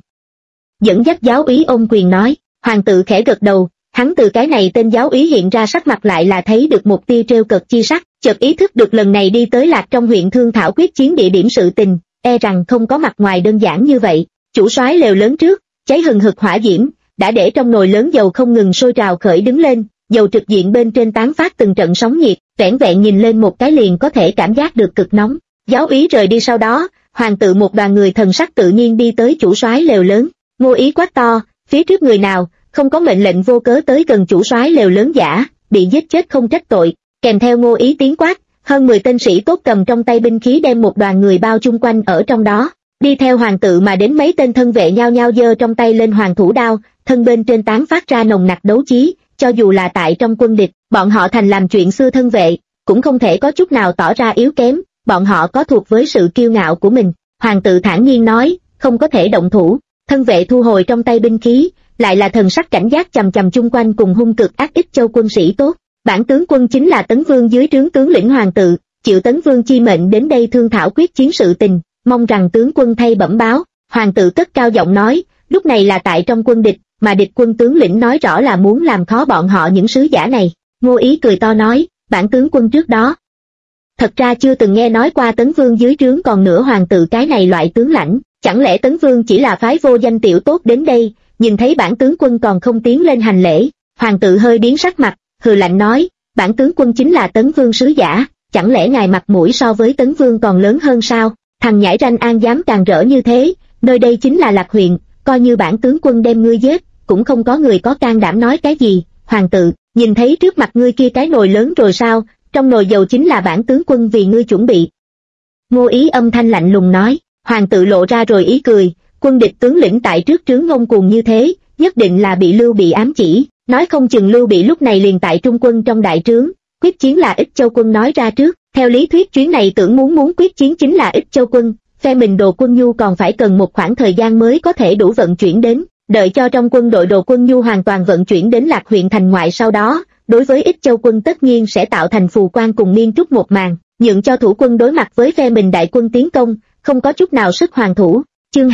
Dẫn dắt giáo úy ôm quyền nói, hoàng tự khẽ gật đầu, hắn từ cái này tên giáo úy hiện ra sắc mặt lại là thấy được một tia trêu cợt chi sắc, chợt ý thức được lần này đi tới Lạc trong huyện thương thảo quyết chiến địa điểm sự tình, e rằng không có mặt ngoài đơn giản như vậy. Chủ soái lều lớn trước, cháy hừng hực hỏa diễm, đã để trong nồi lớn dầu không ngừng sôi trào khởi đứng lên, dầu trực diện bên trên tán phát từng trận sóng nhiệt, vẻn vẹn nhìn lên một cái liền có thể cảm giác được cực nóng. Giáo úy rời đi sau đó, hoàng tự một đoàn người thần sắc tự nhiên đi tới chủ soái lều lớn. Ngô Ý quát to, phía trước người nào không có mệnh lệnh vô cớ tới gần chủ soái lều lớn giả, bị giết chết không trách tội. Kèm theo Ngô Ý tiếng quát, hơn 10 tên sĩ tốt cầm trong tay binh khí đem một đoàn người bao chung quanh ở trong đó. Đi theo hoàng tự mà đến mấy tên thân vệ nhao nhao giơ trong tay lên hoàng thủ đao, thân bên trên tán phát ra nồng nặc đấu chí, cho dù là tại trong quân địch, bọn họ thành làm chuyện xưa thân vệ, cũng không thể có chút nào tỏ ra yếu kém, bọn họ có thuộc với sự kiêu ngạo của mình. Hoàng tự thản nhiên nói, không có thể động thủ. Thân vệ thu hồi trong tay binh khí, lại là thần sắc cảnh giác chằm chằm chung quanh cùng hung cực ác Ích Châu quân sĩ tốt. Bản tướng quân chính là Tấn Vương dưới trướng tướng lĩnh hoàng tự, chịu Tấn Vương chi mệnh đến đây thương thảo quyết chiến sự tình, mong rằng tướng quân thay bẩm báo. Hoàng tự cất cao giọng nói, lúc này là tại trong quân địch, mà địch quân tướng lĩnh nói rõ là muốn làm khó bọn họ những sứ giả này. Ngô Ý cười to nói, bản tướng quân trước đó thật ra chưa từng nghe nói qua Tấn Vương dưới trướng còn nữa hoàng tự cái này loại tướng lãnh, chẳng lẽ Tấn Vương chỉ là phái vô danh tiểu tốt đến đây, nhìn thấy bản tướng quân còn không tiến lên hành lễ. Hoàng tự hơi biến sắc mặt, hừ lạnh nói, bản tướng quân chính là Tấn Vương sứ giả, chẳng lẽ ngài mặt mũi so với Tấn Vương còn lớn hơn sao? Thằng nhãi ranh an dám càng rỡ như thế, nơi đây chính là Lạc huyện, coi như bản tướng quân đem ngươi giết, cũng không có người có can đảm nói cái gì. Hoàng tự, nhìn thấy trước mặt ngươi kia cái nồi lớn rồi sao, trong nồi dầu chính là bản tướng quân vì ngươi chuẩn bị. Ngô Ý âm thanh lạnh lùng nói. Hoàng tự lộ ra rồi ý cười, quân địch tướng lĩnh tại trước trướng ngông cuồng như thế, nhất định là bị Lưu Bị ám chỉ, nói không chừng Lưu Bị lúc này liền tại trung quân trong đại trướng, quyết chiến là Ích Châu quân nói ra trước, theo lý thuyết chuyến này tưởng muốn quyết chiến chính là Ích Châu quân, phe mình đồ quân nhu còn phải cần một khoảng thời gian mới có thể đủ vận chuyển đến, đợi cho trong quân đội đồ quân nhu hoàn toàn vận chuyển đến Lạc huyện thành ngoại sau đó, đối với Ích Châu quân tất nhiên sẽ tạo thành phù quan cùng miên trúc một màn, nhượng cho thủ quân đối mặt với phe mình đại quân tiến công, không có chút nào sức hoàn thủ. Chương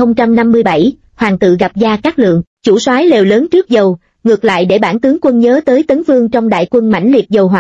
2057, hoàng tự gặp Gia Cát Lượng, chủ soái lều lớn trước dầu, ngược lại để bản tướng quân nhớ tới Tấn Vương trong đại quân mãnh liệt dầu hỏa,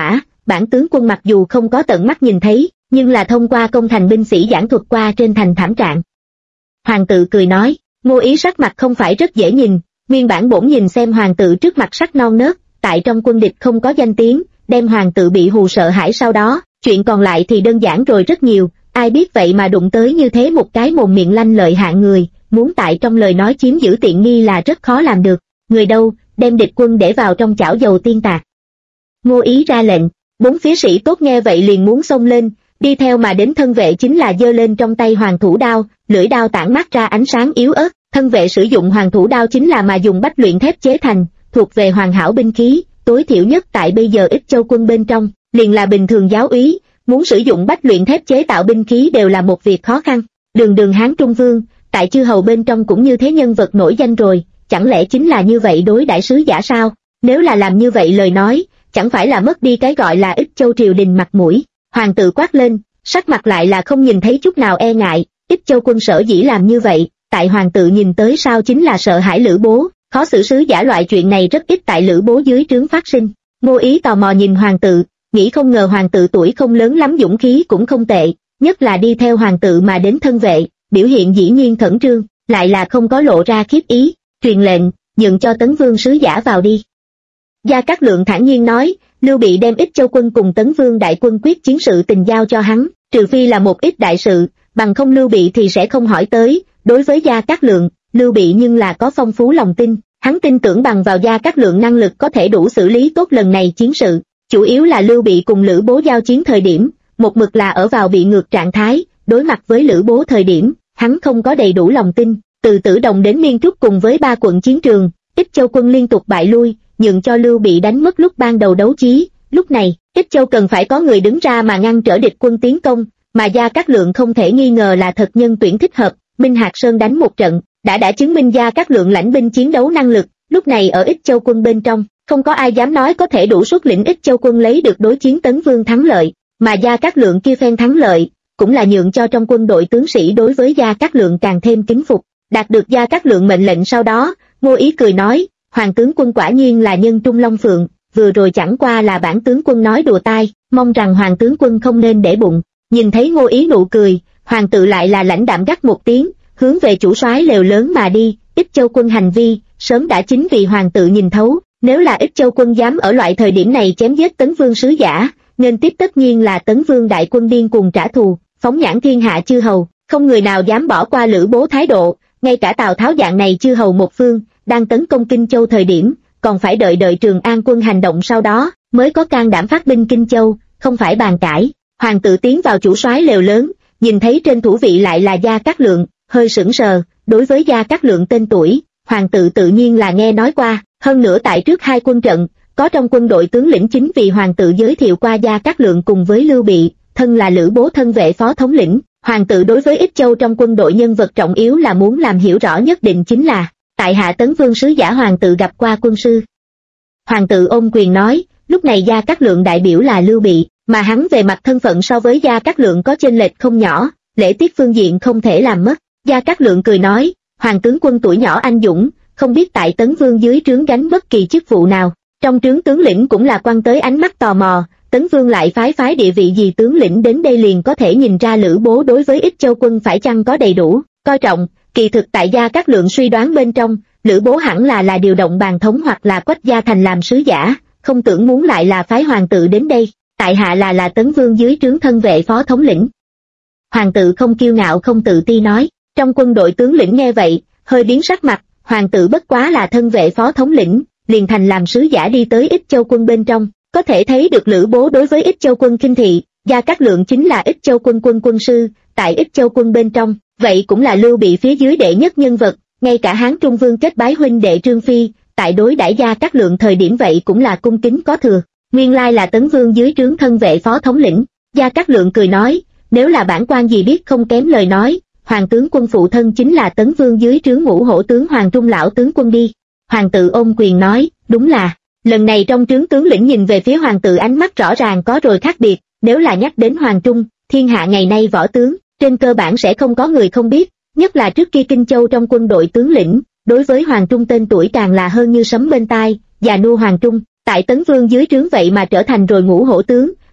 bản tướng quân mặc dù không có tận mắt nhìn thấy, nhưng là thông qua công thành binh sĩ giảng thuật qua trên thành thảm trạng. Hoàng tự cười nói, Ngô Ý sắc mặt không phải rất dễ nhìn, nguyên bản bổn nhìn xem hoàng tự trước mặt sắc non nớt, tại trong quân địch không có danh tiếng, đem hoàng tự bị hù sợ hãi sau đó, chuyện còn lại thì đơn giản rồi rất nhiều, ai biết vậy mà đụng tới như thế một cái mồm miệng lanh lợi hạng người, muốn tại trong lời nói chiếm giữ tiện nghi là rất khó làm được, người đâu, đem địch quân để vào trong chảo dầu tiên tạc. Ngô Ý ra lệnh, bốn phía sĩ tốt nghe vậy liền muốn xông lên, đi theo mà đến thân vệ chính là giơ lên trong tay hoàng thủ đao, lưỡi đao tản mát ra ánh sáng yếu ớt, thân vệ sử dụng hoàng thủ đao chính là mà dùng bách luyện thép chế thành, thuộc về hoàn hảo binh khí, tối thiểu nhất tại bây giờ Ích Châu quân bên trong, liền là bình thường giáo úy, muốn sử dụng bách luyện thép chế tạo binh khí đều là một việc khó khăn. Đường Hán Trung Vương, tại chư hầu bên trong cũng như thế nhân vật nổi danh rồi, chẳng lẽ chính là như vậy đối đãi sứ giả sao? Nếu là làm như vậy lời nói, chẳng phải là mất đi cái gọi là Ích Châu triều đình mặt mũi. Hoàng tự quát lên, sắc mặt lại là không nhìn thấy chút nào e ngại, Ích Châu quân sở dĩ làm như vậy, tại hoàng tự nhìn tới sao chính là sợ hãi Lữ Bố, khó xử sứ giả loại chuyện này rất ít tại Lữ Bố dưới trướng phát sinh. Ngô Ý tò mò nhìn hoàng tự, nghĩ không ngờ hoàng tự tuổi không lớn lắm dũng khí cũng không tệ, nhất là đi theo hoàng tự mà đến thân vệ, biểu hiện dĩ nhiên khẩn trương, lại là không có lộ ra khiếp ý, truyền lệnh, nhượng cho Tấn Vương sứ giả vào đi. Gia Cát Lượng thản nhiên nói, Lưu Bị đem Ích Châu quân cùng Tấn Vương đại quân quyết chiến sự tình giao cho hắn, trừ phi là một ít đại sự, bằng không Lưu Bị thì sẽ không hỏi tới. Đối với Gia Cát Lượng, Lưu Bị nhưng là có phong phú lòng tin, hắn tin tưởng bằng vào Gia Cát Lượng năng lực có thể đủ xử lý tốt lần này chiến sự. Chủ yếu là Lưu Bị cùng Lữ Bố giao chiến thời điểm, một mực là ở vào bị ngược trạng thái, đối mặt với Lữ Bố thời điểm, hắn không có đầy đủ lòng tin, từ Tử Đồng đến Miên Trúc cùng với 3 quận chiến trường, Ích Châu quân liên tục bại lui, nhượng cho Lưu Bị đánh mất lúc ban đầu đấu chí. Lúc này, Ích Châu cần phải có người đứng ra mà ngăn trở địch quân tiến công, mà Gia Cát Lượng không thể nghi ngờ là thật nhân tuyển thích hợp. Minh Hạc Sơn đánh một trận, đã chứng minh Gia Cát Lượng lãnh binh chiến đấu năng lực, lúc này ở Ích Châu quân bên trong, không có ai dám nói có thể đủ xuất lĩnh Ích Châu quân lấy được đối chiến Tấn Vương thắng lợi, mà Gia Cát Lượng kia phen thắng lợi, cũng là nhượng cho trong quân đội tướng sĩ đối với Gia Cát Lượng càng thêm kính phục. Đạt được Gia Cát Lượng mệnh lệnh sau đó, Ngô Ý cười nói, Hoàng tướng quân quả nhiên là nhân trung long phượng, vừa rồi chẳng qua là bản tướng quân nói đùa tai, mong rằng Hoàng tướng quân không nên để bụng. Nhìn thấy Ngô Ý nụ cười, Hoàng tự lại là lãnh đạm gắt một tiếng, hướng về chủ soái lều lớn mà đi. Ích Châu quân hành vi, sớm đã chính vì Hoàng tự nhìn thấu, nếu là Ích Châu quân dám ở loại thời điểm này chém giết Tấn Vương sứ giả, nên tiếp tất nhiên là Tấn Vương đại quân điên cuồng trả thù, phóng nhãn thiên hạ chư hầu, không người nào dám bỏ qua Lữ Bố thái độ, ngay cả Tào Tháo dạng này chư hầu một phương, đang tấn công Kinh Châu thời điểm, còn phải đợi Trường An quân hành động sau đó, mới có can đảm phát binh Kinh Châu, không phải bàn cãi. Hoàng tự tiến vào chủ soái lều lớn, nhìn thấy trên thủ vị lại là Gia Cát Lượng, hơi sững sờ. Đối với Gia Cát Lượng tên tuổi, Hoàng tự tự nhiên là nghe nói qua, hơn nữa tại trước 2 quân trận, có trong quân đội tướng lĩnh chính vì Hoàng tự giới thiệu qua Gia Cát Lượng cùng với Lưu Bị, thân là Lữ Bố thân vệ phó thống lĩnh. Hoàng tự đối với Ích Châu trong quân đội nhân vật trọng yếu là muốn làm hiểu rõ nhất định chính là, tại hạ Tấn Vương sứ giả Hoàng tự gặp qua quân sư. Hoàng tự ôm quyền nói, lúc này Gia Cát Lượng đại biểu là Lưu Bị, mà hắn về mặt thân phận so với Gia Cát Lượng có chênh lệch không nhỏ, lễ tiết phương diện không thể làm mất. Gia Cát Lượng cười nói, Hoàng tướng quân tuổi nhỏ anh dũng, không biết tại Tấn Vương dưới trướng gánh bất kỳ chức vụ nào, trong trướng tướng lĩnh cũng là quăng tới ánh mắt tò mò, Tấn Vương lại phái địa vị gì tướng lĩnh đến đây liền có thể nhìn ra Lữ Bố đối với Ích Châu quân phải chăng có đầy đủ coi trọng. Kỳ thực tại Gia Cát Lượng suy đoán bên trong, Lữ Bố hẳn là điều động Bàn Thống hoặc là Quách Gia Thành làm sứ giả, không tưởng muốn lại là phái Hoàng tự đến đây, tại hạ là Tấn Vương dưới trướng thân vệ phó thống lĩnh. Hoàng tự không kiêu ngạo không tự ti nói, trong quân đội tướng lĩnh nghe vậy, hơi biến sắc mặt, Hoàng tự bất quá là thân vệ phó thống lĩnh, liền thành làm sứ giả đi tới Ích Châu quân bên trong, có thể thấy được Lữ Bố đối với Ích Châu quân khinh thị. Gia Cát Lượng chính là Ích Châu quân sư, tại Ích Châu quân bên trong, vậy cũng là Lưu Bị phía dưới đệ nhất nhân vật, ngay cả Hán Trung Vương kết bái huynh đệ Trương Phi, tại đối đãi Gia Cát Lượng thời điểm vậy cũng là cung kính có thừa, nguyên lai là Tấn Vương dưới trướng thân vệ phó thống lĩnh. Gia Cát Lượng cười nói, nếu là bản quan gì biết không kém lời nói, Hoàng tướng quân phụ thân chính là Tấn Vương dưới trướng Ngũ Hổ tướng Hoàng Trung lão tướng quân đi. Hoàng tự ôm quyền nói, đúng là. Lần này trong trướng tướng lĩnh nhìn về phía Hoàng tự ánh mắt rõ ràng có rồi khác biệt, nếu là nhắc đến Hoàng Trung, thiên hạ ngày nay võ tướng, trên cơ bản sẽ không có người không biết, nhất là trước kia Kinh Châu trong quân đội tướng lĩnh, đối với Hoàng Trung tên tuổi càng là hơn như sấm bên tai. Già nua Hoàng Trung, tại Tấn Vương dưới trướng vậy mà trở thành rồi Ngũ Hổ tướng,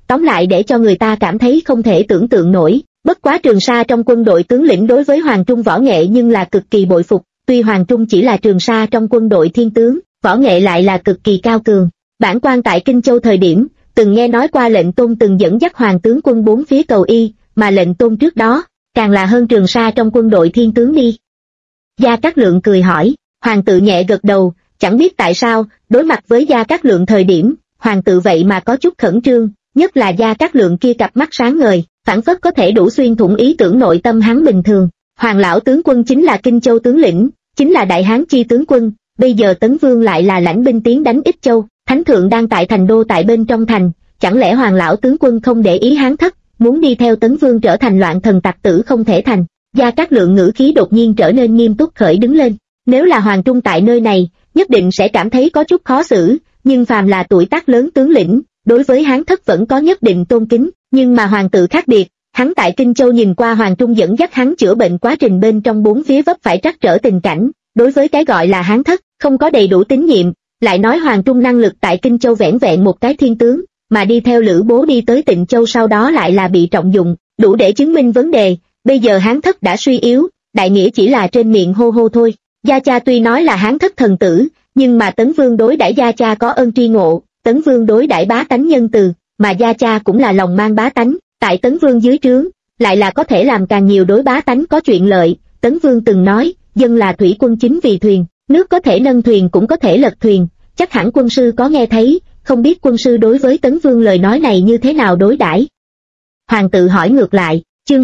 tóm lại để cho người ta cảm thấy không thể tưởng tượng nổi. Bất quá Trường Sa trong quân đội tướng lĩnh đối với Hoàng Trung võ nghệ nhưng là cực kỳ bội phục, tuy Hoàng Trung chỉ là Trường Sa trong quân đội thiên tướng, võ nghệ lại là cực kỳ cao cường. Bản quan tại Kinh Châu thời điểm, từng nghe nói qua lệnh tôn từng dẫn dắt hoàng tướng quân bốn phía cầu y, mà lệnh tôn trước đó, càng là hơn Trường Sa trong quân đội thiên tướng đi. Gia Cát Lượng cười hỏi, hoàng tự nhẹ gật đầu, chẳng biết tại sao, đối mặt với Gia Cát Lượng thời điểm, hoàng tự vậy mà có chút khẩn trương, nhất là Gia Cát Lượng kia cặp mắt sáng ngời, phảng phất có thể đủ xuyên thủng ý tưởng nội tâm hắn bình thường. Hoàng lão tướng quân chính là Kinh Châu tướng lĩnh, chính là Đại Hán chi tướng quân, bây giờ Tấn Vương lại là lãnh binh tiến đánh Ích Châu, Thánh thượng đang tại thành đô tại bên trong thành, chẳng lẽ Hoàng lão tướng quân không để ý Hán thất, muốn đi theo Tấn Vương trở thành loạn thần tặc tử không thể thành. Gia Cát Lượng ngữ khí đột nhiên trở nên nghiêm túc khởi đứng lên, nếu là Hoàng Trung tại nơi này, nhất định sẽ cảm thấy có chút khó xử, nhưng phàm là tuổi tác lớn tướng lĩnh, đối với Hán thất vẫn có nhất định tôn kính, nhưng mà hoàng tự khác biệt, hắn tại Kinh Châu nhìn qua Hoàng Trung dẫn dắt hắn chữa bệnh quá trình bên trong bốn phía vấp phải trắc trở tình cảnh, đối với cái gọi là Hán thất, không có đầy đủ tín nhiệm, lại nói Hoàng Trung năng lực tại Kinh Châu vẻn vẹn một cái thiên tướng, mà đi theo Lữ Bố đi tới Tịnh Châu sau đó lại là bị trọng dụng, đủ để chứng minh vấn đề, bây giờ Hán thất đã suy yếu, đại nghĩa chỉ là trên miệng hô hô thôi. Gia Cha tuy nói là Hán thất thần tử, nhưng mà Tấn Vương đối đãi Gia Cha có ơn tri ngộ, Tấn Vương đối đãi bá tánh nhân từ, mà Gia Cha cũng là lòng mang bá tánh, tại Tấn Vương dưới trướng, lại là có thể làm càng nhiều đối bá tánh có chuyện lợi. Tấn Vương từng nói, dân là thủy quân chính vì thuyền, nước có thể nâng thuyền cũng có thể lật thuyền, chắc hẳn quân sư có nghe thấy, không biết quân sư đối với Tấn Vương lời nói này như thế nào đối đãi. Hoàng tự hỏi ngược lại, chương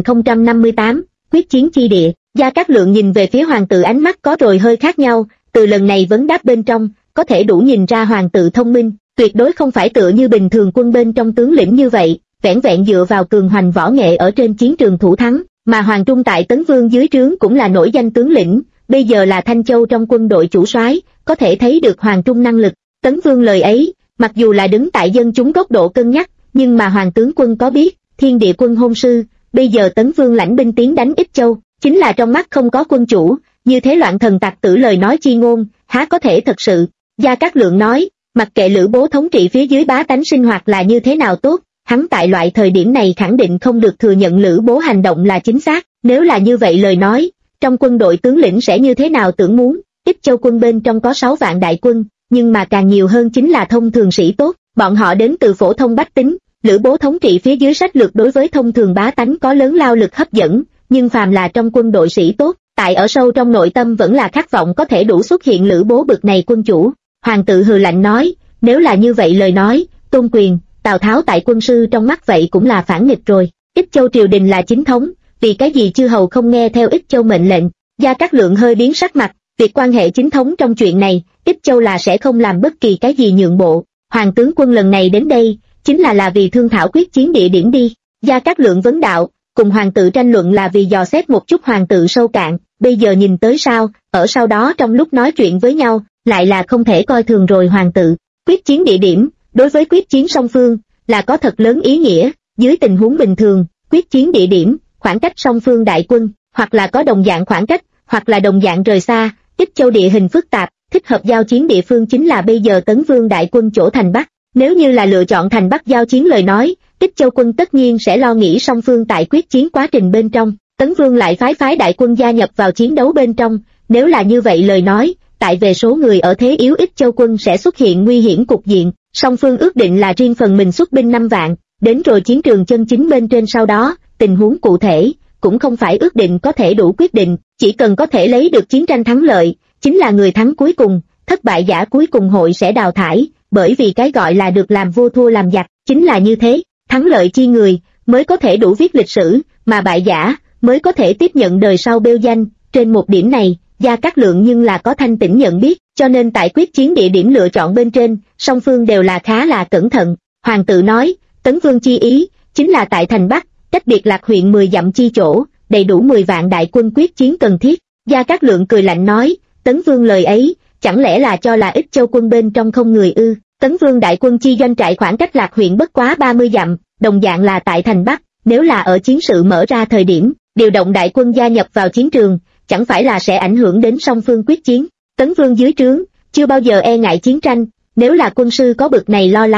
2058, quyết chiến chi địa. Gia Cát Lượng nhìn về phía hoàng tự ánh mắt có rồi hơi khác nhau, từ lần này vấn đáp bên trong, có thể đủ nhìn ra hoàng tự thông minh, tuyệt đối không phải tựa như bình thường quân bên trong tướng lĩnh như vậy, vẻn vẹn dựa vào cường hoành võ nghệ ở trên chiến trường thủ thắng, mà Hoàng Trung tại Tấn Vương dưới trướng cũng là nổi danh tướng lĩnh, bây giờ là Thanh Châu trong quân đội chủ soái, có thể thấy được Hoàng Trung năng lực. Tấn Vương lời ấy, mặc dù là đứng tại dân chúng góc độ cân nhắc, nhưng mà Hoàng tướng quân có biết, thiên địa quân hôn sư, bây giờ Tấn Vương lãnh binh tiến đánh Ích Châu, chính là trong mắt không có quân chủ, như thế loạn thần tặc tử lời nói chi ngôn, há có thể thật sự. Gia Cát Lượng nói, mặc kệ Lữ Bố thống trị phía dưới bá tánh sinh hoạt là như thế nào tốt, hắn tại loại thời điểm này khẳng định không được thừa nhận Lữ Bố hành động là chính xác, nếu là như vậy lời nói, trong quân đội tướng lĩnh sẽ như thế nào tưởng muốn. Ích Châu quân bên trong có 6 vạn đại quân, nhưng mà càng nhiều hơn chính là thông thường sĩ tốt, bọn họ đến từ phổ thông bách tính, Lữ Bố thống trị phía dưới sách lược đối với thông thường bá tánh có lớn lao lực hấp dẫn, nhưng phàm là trong quân đội sĩ tốt, tại ở sâu trong nội tâm vẫn là khát vọng có thể đủ xuất hiện Lữ Bố bực này quân chủ. Hoàng tự hừ lạnh nói, nếu là như vậy lời nói, Tôn Quyền, Tào Tháo tại quân sư trong mắt vậy cũng là phản nghịch rồi. Ích Châu triều đình là chính thống, vì cái gì chư hầu không nghe theo Ích Châu mệnh lệnh? Gia Cát Lượng hơi biến sắc mặt, việc quan hệ chính thống trong chuyện này, Ích Châu là sẽ không làm bất kỳ cái gì nhượng bộ. Hoàng tướng quân lần này đến đây, chính là vì thương thảo quyết chiến địa điểm đi. Gia Cát Lượng vấn đạo, cùng hoàng tự tranh luận là vì dò xét một chút hoàng tự sâu cạn, bây giờ nhìn tới sao, ở sau đó trong lúc nói chuyện với nhau, lại là không thể coi thường rồi hoàng tự. Quyết chiến địa điểm, đối với quyết chiến song phương, là có thật lớn ý nghĩa, dưới tình huống bình thường, quyết chiến địa điểm, khoảng cách song phương đại quân, hoặc là có đồng dạng khoảng cách, hoặc là đồng dạng rời xa. Ích Châu địa hình phức tạp, thích hợp giao chiến địa phương chính là bây giờ Tấn Vương đại quân chỗ thành Bắc. Nếu như là lựa chọn thành Bắc giao chiến lời nói, Ích Châu quân tất nhiên sẽ lo nghĩ song phương tại quyết chiến quá trình bên trong, Tấn Vương lại phái đại quân gia nhập vào chiến đấu bên trong, nếu là như vậy lời nói, tại về số người ở thế yếu Ích Châu quân sẽ xuất hiện nguy hiểm cục diện, song phương ước định là riêng phần mình xuất binh 5 vạn, đến rồi chiến trường chân chính bên trên sau đó, tình huống cụ thể, cũng không phải ước định có thể đủ quyết định, chỉ cần có thể lấy được chiến tranh thắng lợi, chính là người thắng cuối cùng, thất bại giả cuối cùng hội sẽ đào thải, bởi vì cái gọi là được làm vua thua làm giặc, chính là như thế, thắng lợi chi người, mới có thể đủ viết lịch sử, mà bại giả, mới có thể tiếp nhận đời sau bêu danh, trên một điểm này, Gia Cát Lượng nhưng là có thanh tỉnh nhận biết, cho nên tại quyết chiến địa điểm lựa chọn bên trên, song phương đều là khá là cẩn thận. Hoàng tự nói, Tấn Vương chi ý, chính là tại thành Bắc, cách biệt Lạc huyện 10 dặm chi chỗ, đầy đủ 10 vạn đại quân quyết chiến cần thiết. Gia Cát Lượng cười lạnh nói, Tấn Vương lời ấy, chẳng lẽ là cho là Ích Châu quân bên trong không người ư? Tấn Vương đại quân chi doanh trại khoảng cách Lạc huyện bất quá 30 dặm, đồng dạng là tại thành Bắc, nếu là ở chiến sự mở ra thời điểm, điều động đại quân gia nhập vào chiến trường, chẳng phải là sẽ ảnh hưởng đến song phương quyết chiến. Tấn Vương dưới trướng, chưa bao giờ e ngại chiến tranh, nếu là quân sư có bực này lo lắng,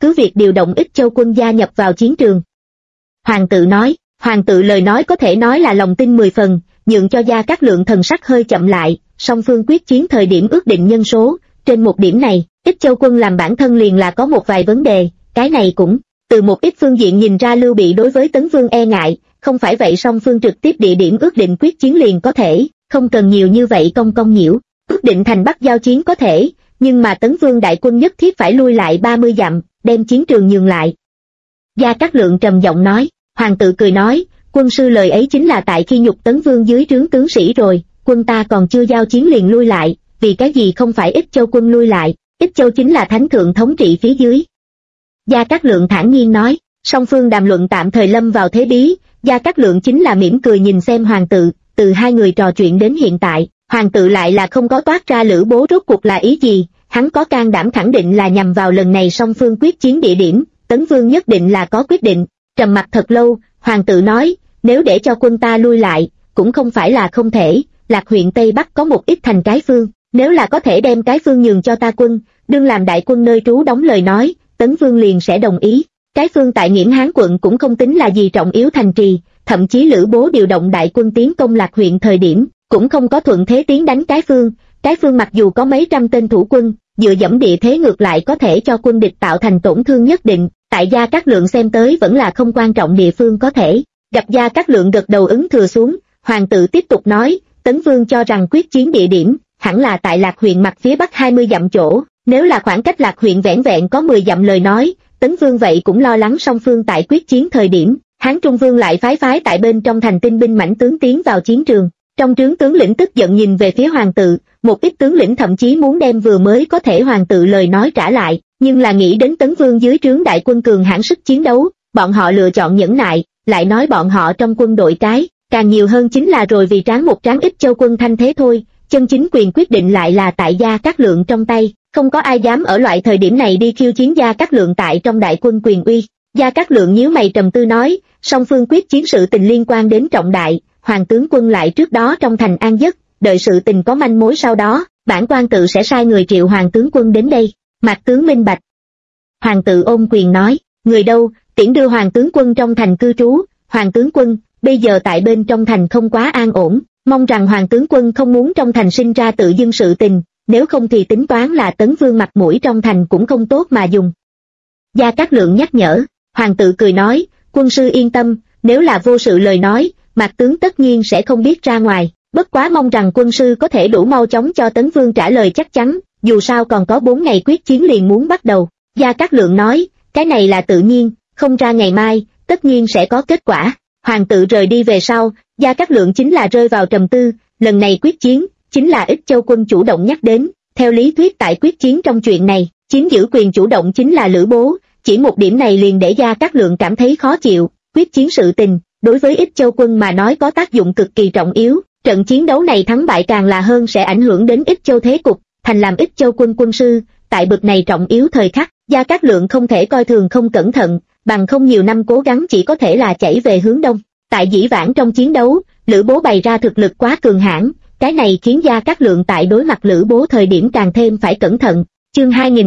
cứ việc điều động Ích Châu quân gia nhập vào chiến trường. Hoàng tự nói, hoàng tự lời nói có thể nói là lòng tin 10 phần, nhượng cho Gia Cát Lượng thần sắc hơi chậm lại, song phương quyết chiến thời điểm ước định nhân số, trên một điểm này, Ích Châu quân làm bản thân liền là có một vài vấn đề, cái này cũng từ một ít phương diện nhìn ra Lưu Bị đối với Tấn Vương e ngại, không phải vậy song phương trực tiếp địa điểm ước định quyết chiến liền có thể, không cần nhiều như vậy công nhiễu, ước định thành Bắc giao chiến có thể, nhưng mà Tấn Vương đại quân nhất thiết phải lui lại 30 dặm, đem chiến trường nhường lại. Gia Cát Lượng trầm giọng nói, hoàng tự cười nói, quân sư lời ấy chính là tại khi nhục Tấn Vương dưới trướng tướng sĩ rồi, quân ta còn chưa giao chiến liền lui lại, vì cái gì không phải Ích Châu quân lui lại, Ích Châu chính là thánh thượng thống trị phía dưới. Gia Cát Lượng thản nhiên nói, song phương đàm luận tạm thời lâm vào thế bí, Gia Cát Lượng chính là mỉm cười nhìn xem hoàng tự, từ hai người trò chuyện đến hiện tại, hoàng tự lại là không có toát ra Lữ Bố rốt cuộc là ý gì, hắn có can đảm khẳng định là nhằm vào lần này song phương quyết chiến địa điểm, Tấn Vương nhất định là có quyết định. Trầm mặc thật lâu, hoàng tự nói, nếu để cho quân ta lui lại, cũng không phải là không thể, Lạc huyện Tây Bắc có một ít thành cái phương, nếu là có thể đem cái phương nhường cho ta quân, đương làm đại quân nơi trú đóng lời nói, Tấn Vương liền sẽ đồng ý. Cái phương tại Nghiễm Hán quận cũng không tính là gì trọng yếu thành trì, thậm chí Lữ Bố điều động đại quân tiến công Lạc huyện thời điểm, cũng không có thuận thế tiến đánh cái phương mặc dù có mấy trăm tên thủ quân, dựa dẫm địa thế ngược lại có thể cho quân địch tạo thành tổn thương nhất định, tại Gia Cát Lượng xem tới vẫn là không quan trọng địa phương có thể. Gặp Gia Cát Lượng gật đầu ứng thừa xuống, hoàng tự tiếp tục nói, Tấn Vương cho rằng quyết chiến địa điểm, hẳn là tại Lạc huyện mặt phía bắc 20 dặm chỗ, nếu là khoảng cách Lạc huyện vẻn vẹn có 10 dặm lời nói, Tấn Vương vậy cũng lo lắng song phương tại quyết chiến thời điểm, Hán Trung Vương lại phái tại bên trong thành tinh binh mãnh tướng tiến vào chiến trường. Trong trướng tướng lĩnh tức giận nhìn về phía hoàng tự, một ít tướng lĩnh thậm chí muốn đem vừa mới có thể hoàng tự lời nói trả lại, nhưng là nghĩ đến Tấn Vương dưới trướng đại quân cường hãn sức chiến đấu, bọn họ lựa chọn nhẫn nại, lại nói bọn họ trong quân đội càng nhiều hơn chính là rồi vì tráng một tráng Ích Châu quân thanh thế thôi, chân chính quyền quyết định lại là tại Gia Cát Lượng trong tay, không có ai dám ở loại thời điểm này đi khiêu chiến Gia Cát Lượng tại trong đại quân quyền uy. Gia Cát Lượng nhíu mày trầm tư nói, song phương quyết chiến sự tình liên quan đến trọng đại, hoàng tướng quân lại trước đó trong thành an giấc, đợi sự tình có manh mối sau đó, bản quan tự sẽ sai người triệu hoàng tướng quân đến đây. Mạc tướng minh bạch. Hoàng tự ôm quyền nói, người đâu, tiễn đưa hoàng tướng quân trong thành cư trú. Hoàng tướng quân, bây giờ tại bên trong thành không quá an ổn, mong rằng hoàng tướng quân không muốn trong thành sinh ra tự dưng sự tình, nếu không thì tính toán là Tấn Vương mặt mũi trong thành cũng không tốt mà dùng. Gia Cát Lượng nhắc nhở, hoàng tự cười nói, quân sư yên tâm, nếu là vô sự lời nói, Mạc tướng tất nhiên sẽ không biết ra ngoài, bất quá mong rằng quân sư có thể đủ mau chóng cho Tấn Vương trả lời chắc chắn, dù sao còn có 4 ngày quyết chiến liền muốn bắt đầu. Gia Cát Lượng nói, cái này là tự nhiên, không ra ngày mai, tất nhiên sẽ có kết quả. Hoàng tự rời đi về sau, Gia Cát Lượng chính là rơi vào trầm tư, lần này quyết chiến, chính là Ích Châu quân chủ động nhắc đến, theo lý thuyết tại quyết chiến trong chuyện này, chiếm giữ quyền chủ động chính là Lữ Bố, chỉ một điểm này liền để Gia Cát Lượng cảm thấy khó chịu, quyết chiến sự tình, đối với Ích Châu quân mà nói có tác dụng cực kỳ trọng yếu, trận chiến đấu này thắng bại càng là hơn sẽ ảnh hưởng đến Ích Châu thế cục, thành làm Ích Châu quân quân sư, tại bực này trọng yếu thời khắc, Gia Cát Lượng không thể coi thường không cẩn thận, bằng không nhiều năm cố gắng chỉ có thể là chảy về hướng đông. Tại dĩ vãng trong chiến đấu, Lữ Bố bày ra thực lực quá cường hãn, cái này khiến Gia Cát Lượng tại đối mặt Lữ Bố thời điểm càng thêm phải cẩn thận. Chương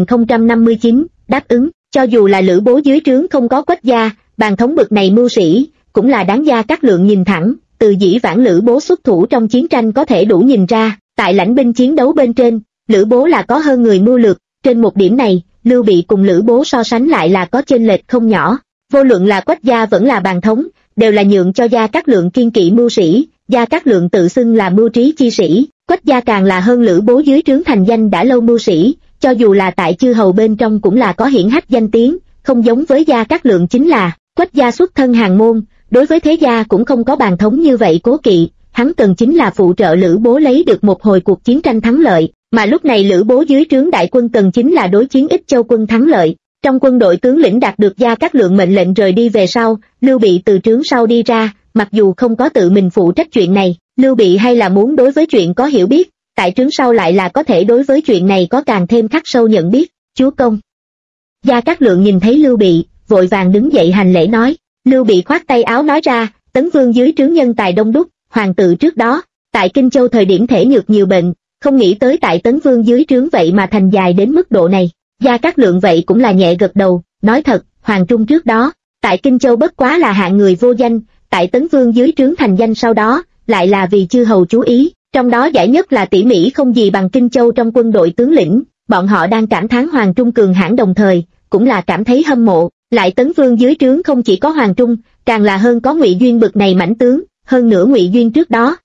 2059, đáp ứng, cho dù là Lữ Bố dưới trướng không có Quách gia, bàn thống bực này mưu sĩ, cũng là đáng Gia Cát Lượng nhìn thẳng, từ dĩ vãng Lữ Bố xuất thủ trong chiến tranh có thể đủ nhìn ra, tại lãnh binh chiến đấu bên trên, Lữ Bố là có hơn người mưu lược, trên một điểm này, Lưu Bị cùng Lữ Bố so sánh lại là có chênh lệch không nhỏ, vô luận là Quách gia vẫn là bàn thống, đều là nhượng cho Gia Cát Lượng kiên kỵ mưu sĩ, Gia Cát Lượng tự xưng là mưu trí chi sĩ, Quách gia càng là hơn Lữ Bố dưới trướng thành danh đã lâu mưu sĩ, cho dù là tại chư hầu bên trong cũng là có hiển hách danh tiếng, không giống với Gia Cát Lượng chính là, Quách gia xuất thân hàng môn, đối với thế gia cũng không có bàn thống như vậy cố kỵ, hắn cần chính là phụ trợ Lữ Bố lấy được một hồi cuộc chiến tranh thắng lợi, mà lúc này Lữ Bố dưới trướng đại quân cần chính là đối chiến Ích Châu quân thắng lợi. Trong quân đội tướng lĩnh đạt được Gia Cát Lượng mệnh lệnh rời đi về sau, Lưu Bị từ trướng sau đi ra, mặc dù không có tự mình phụ trách chuyện này, Lưu Bị hay là muốn đối với chuyện có hiểu biết, tại trướng sau lại là có thể đối với chuyện này có càng thêm khắc sâu nhận biết. Chúa công. Gia Cát Lượng nhìn thấy Lưu Bị, vội vàng đứng dậy hành lễ nói. Lưu Bị khoát tay áo nói ra, Tấn Vương dưới trướng nhân tài đông đúc, hoàng tự trước đó, tại Kinh Châu thời điểm thể nhược nhiều bệnh, không nghĩ tới tại Tấn Vương dưới trướng vậy mà thành dài đến mức độ này. Gia Cát Lượng vậy cũng là nhẹ gật đầu, nói thật, Hoàng Trung trước đó, tại Kinh Châu bất quá là hạng người vô danh, tại Tấn Vương dưới trướng thành danh sau đó, lại là vì chư hầu chú ý, trong đó giải nhất là tỉ mỉ không gì bằng Kinh Châu trong quân đội tướng lĩnh, bọn họ đang cảm thán Hoàng Trung cường hãn đồng thời, cũng là cảm thấy hâm mộ, lại Tấn Vương dưới trướng không chỉ có Hoàng Trung, càng là hơn có Ngụy Duyên bực này mãnh tướng, hơn nữa Ngụy Duyên trước đó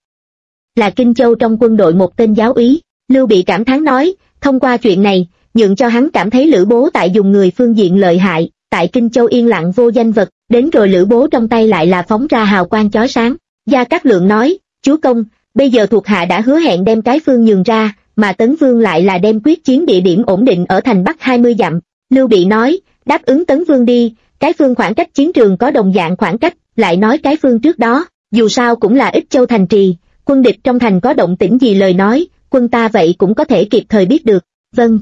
là Kinh Châu trong quân đội một tên giáo úy. Lưu Bị cảm thán nói, thông qua chuyện này, nhượng cho hắn cảm thấy Lữ Bố tại dùng người phương diện lợi hại, tại Kinh Châu yên lặng vô danh vật, đến rồi Lữ Bố trong tay lại là phóng ra hào quang chói sáng. Gia Cát Lượng nói, chúa công, bây giờ thuộc hạ đã hứa hẹn đem cái phương nhường ra, mà Tấn Vương lại là đem quyết chiến địa điểm ổn định ở thành Bắc 20 dặm. Lưu Bị nói, đáp ứng Tấn Vương đi, cái phương khoảng cách chiến trường có đồng dạng khoảng cách, lại nói cái phương trước đó, dù sao cũng là Ích Châu thành trì, quân địch trong thành có động tĩnh gì lời nói, quân ta vậy cũng có thể kịp thời biết được. Vâng.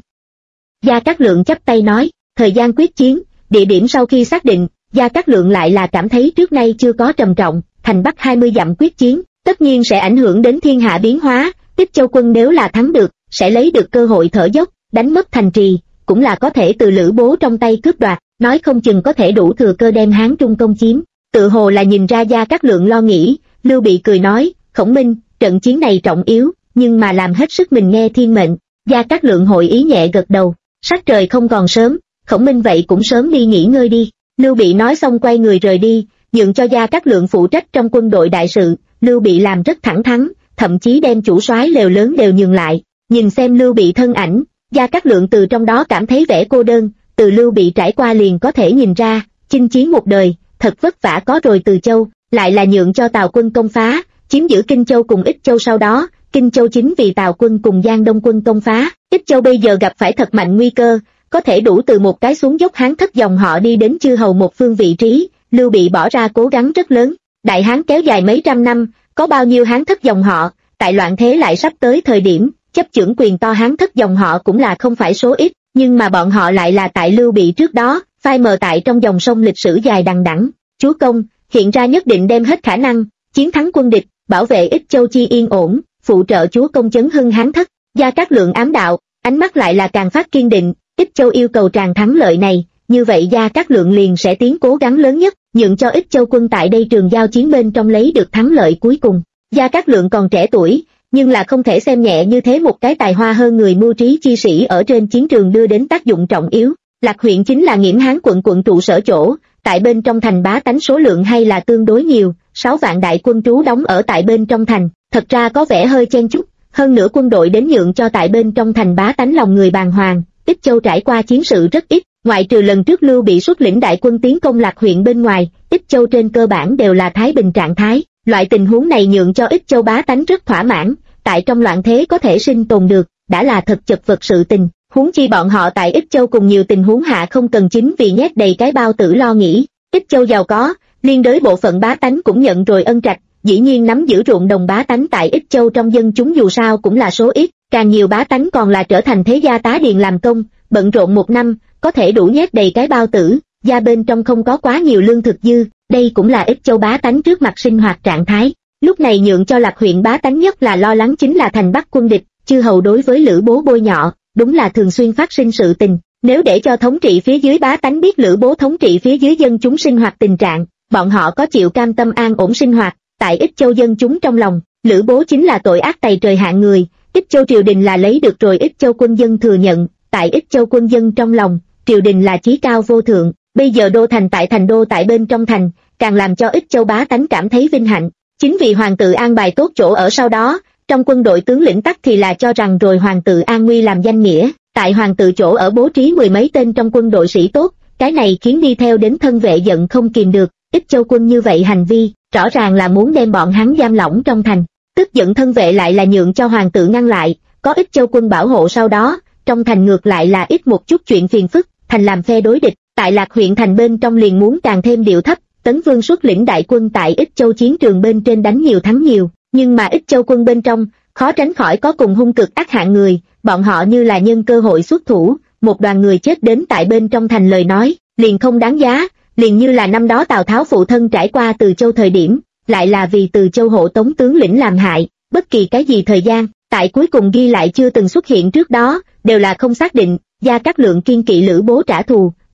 Gia Cát Lượng chắp tay nói, thời gian quyết chiến, địa điểm sau khi xác định, Gia Cát Lượng lại là cảm thấy trước nay chưa có trầm trọng, thành Bắc 20 dặm quyết chiến, tất nhiên sẽ ảnh hưởng đến thiên hạ biến hóa, Ích Châu quân nếu là thắng được, sẽ lấy được cơ hội thở dốc, đánh mất thành trì, cũng là có thể từ Lữ Bố trong tay cướp đoạt, nói không chừng có thể đủ thừa cơ đem Hán Trung công chiếm. Tự hồ là nhìn ra Gia Cát Lượng lo nghĩ, Lưu Bị cười nói, Khổng Minh, trận chiến này trọng yếu, nhưng mà làm hết sức mình nghe thiên mệnh. Gia Cát Lượng hội ý nhẹ gật đầu, sắc trời không còn sớm, Khổng Minh vậy cũng sớm đi nghỉ ngơi đi. Lưu Bị nói xong quay người rời đi, nhượng cho Gia Cát Lượng phụ trách trong quân đội đại sự. Lưu Bị làm rất thẳng thắn, thậm chí đem chủ soái lều lớn đều nhường lại. Nhìn xem Lưu Bị thân ảnh, Gia Cát Lượng từ trong đó cảm thấy vẻ cô đơn, từ Lưu Bị trải qua liền có thể nhìn ra, chinh chiến một đời, thật vất vả có rồi Từ Châu, lại là nhượng cho Tào quân công phá, chiếm giữ Kinh Châu cùng Ích Châu sau đó, Kinh Châu chính vì Tào quân cùng Giang Đông quân công phá, Ích Châu bây giờ gặp phải thật mạnh nguy cơ, có thể đủ từ một cái xuống dốc Hán thất dòng họ đi đến chư hầu một phương vị trí, Lưu Bị bỏ ra cố gắng rất lớn. Đại Hán kéo dài mấy trăm năm, có bao nhiêu Hán thất dòng họ, tại loạn thế lại sắp tới thời điểm, chấp chưởng quyền to Hán thất dòng họ cũng là không phải số ít, nhưng mà bọn họ lại là tại Lưu Bị trước đó, phai mờ tại trong dòng sông lịch sử dài đằng đẵng. Chúa công, hiện ra nhất định đem hết khả năng, chiến thắng quân địch, bảo vệ Ích Châu chi yên ổn, phụ trợ chúa công chấn hưng Hán thất. Gia Cát Lượng ám đạo, ánh mắt lại là càng phát kiên định, Ích Châu yêu cầu tràng thắng lợi này, như vậy Gia Cát Lượng liền sẽ tiến cố gắng lớn nhất, nhượng cho Ích Châu quân tại đây trường giao chiến bên trong lấy được thắng lợi cuối cùng. Gia Cát Lượng còn trẻ tuổi, nhưng là không thể xem nhẹ như thế một cái tài hoa hơn người mưu trí chi sĩ ở trên chiến trường đưa đến tác dụng trọng yếu. Lạc huyện chính là Nghiễm Hán quận trụ sở chỗ, tại bên trong thành bá tánh số lượng hay là tương đối nhiều, 6 vạn đại quân trú đóng ở tại bên trong thành, thật ra có vẻ hơi chen chúc, hơn nữa quân đội đến nhượng cho tại bên trong thành bá tánh lòng người bàng hoàng. Ích Châu trải qua chiến sự rất ít, ngoại trừ lần trước Lưu Bị xuất lĩnh đại quân tiến công Lạc huyện bên ngoài, Ích Châu trên cơ bản đều là thái bình trạng thái, loại tình huống này nhượng cho Ích Châu bá tánh rất thỏa mãn, tại trong loạn thế có thể sinh tồn được, đã là thật chật vật sự tình, huống chi bọn họ tại Ích Châu cùng nhiều tình huống hạ không cần chính vì nhét đầy cái bao tử lo nghĩ. Ích Châu giàu có, liên đới bộ phận bá tánh cũng nhận rồi ân trạch, dĩ nhiên nắm giữ ruộng đồng bá tánh tại Ích Châu trong dân chúng dù sao cũng là số ít, càng nhiều bá tánh còn là trở thành thế gia tá điền làm công, bận rộn một năm, có thể đủ nhét đầy cái bao tử, gia bên trong không có quá nhiều lương thực dư, đây cũng là Ích Châu bá tánh trước mặt sinh hoạt trạng thái. Lúc này nhượng cho Lạc huyện bá tánh nhất là lo lắng chính là thành Bắc quân địch, chư hầu đối với Lữ Bố bôi nhọ, đúng là thường xuyên phát sinh sự tình, nếu để cho thống trị phía dưới bá tánh biết Lữ Bố thống trị phía dưới dân chúng sinh hoạt tình trạng, bọn họ có chịu cam tâm an ổn sinh hoạt, tại Ích Châu dân chúng trong lòng, Lữ Bố chính là tội ác tày trời hạng người, Ích Châu triều đình là lấy được rồi Ích Châu quân dân thừa nhận, tại Ích Châu quân dân trong lòng, triều đình là chí cao vô thượng, bây giờ đô thành tại thành đô tại bên trong thành, càng làm cho Ích Châu bá tánh cảm thấy vinh hạnh, chính vì hoàng tự an bài tốt chỗ ở sau đó, trong quân đội tướng lĩnh tắc thì là cho rằng rồi hoàng tự an nguy làm danh nghĩa, tại hoàng tự chỗ ở bố trí 10 mấy tên trong quân đội sĩ tốt, cái này khiến đi theo đến thân vệ giận không kìm được, Ích Châu quân như vậy hành vi, rõ ràng là muốn đem bọn hắn giam lỏng trong thành, tức giận thân vệ lại là nhượng cho hoàng tự ngăn lại, có Ích Châu quân bảo hộ sau đó, trong thành ngược lại là ít một chút chuyện phiền phức, thành làm phe đối địch, tại Lạc huyện thành bên trong liền muốn càng thêm điệu thấp, Tấn Vương xuất lĩnh đại quân tại Ích Châu chiến trường bên trên đánh nhiều thắng nhiều, nhưng mà Ích Châu quân bên trong, khó tránh khỏi có cùng hung cực ác hạng người, bọn họ như là nhân cơ hội xuất thủ, một đoàn người chết đến tại bên trong thành lời nói, liền không đáng giá, liền như là năm đó Tào Tháo phụ thân trải qua Từ Châu thời điểm, lại là vì Từ Châu hộ tống tướng lĩnh làm hại, bất kỳ cái gì thời gian, tại cuối cùng ghi lại chưa từng xuất hiện trước đó, đều là không xác định, Gia Cát Lượng kiên kỵ Lữ Bố trả thù,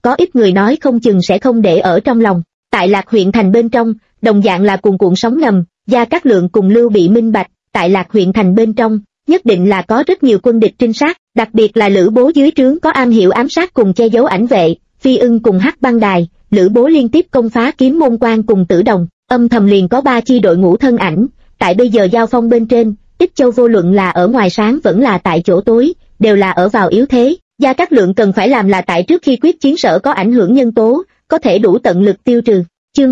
có ít người nói không chừng sẽ không để ở trong lòng. Tại Lạc huyện thành bên trong, đồng dạng là cuồn cuộn sóng ngầm, Gia Cát Lượng cùng Lưu Bị minh bạch, tại Lạc huyện thành bên trong, nhất định là có rất nhiều quân địch trinh sát, đặc biệt là Lữ Bố dưới trướng có am hiểu ám sát cùng che giấu ảnh vệ, Phi Ưng cùng Hắc Băng Đài, Lữ Bố liên tiếp công phá Kiếm Môn Quan cùng Tử Đồng, âm thầm liền có 3 chi đội ngũ thân ảnh, tại bây giờ giao phong bên trên, Ích Châu vô luận là ở ngoài sáng vẫn là tại chỗ tối, đều là ở vào yếu thế. Gia Cát Lượng cần phải làm là tại trước khi quyết chiến sở có ảnh hưởng nhân tố, có thể đủ tận lực tiêu trừ. Chương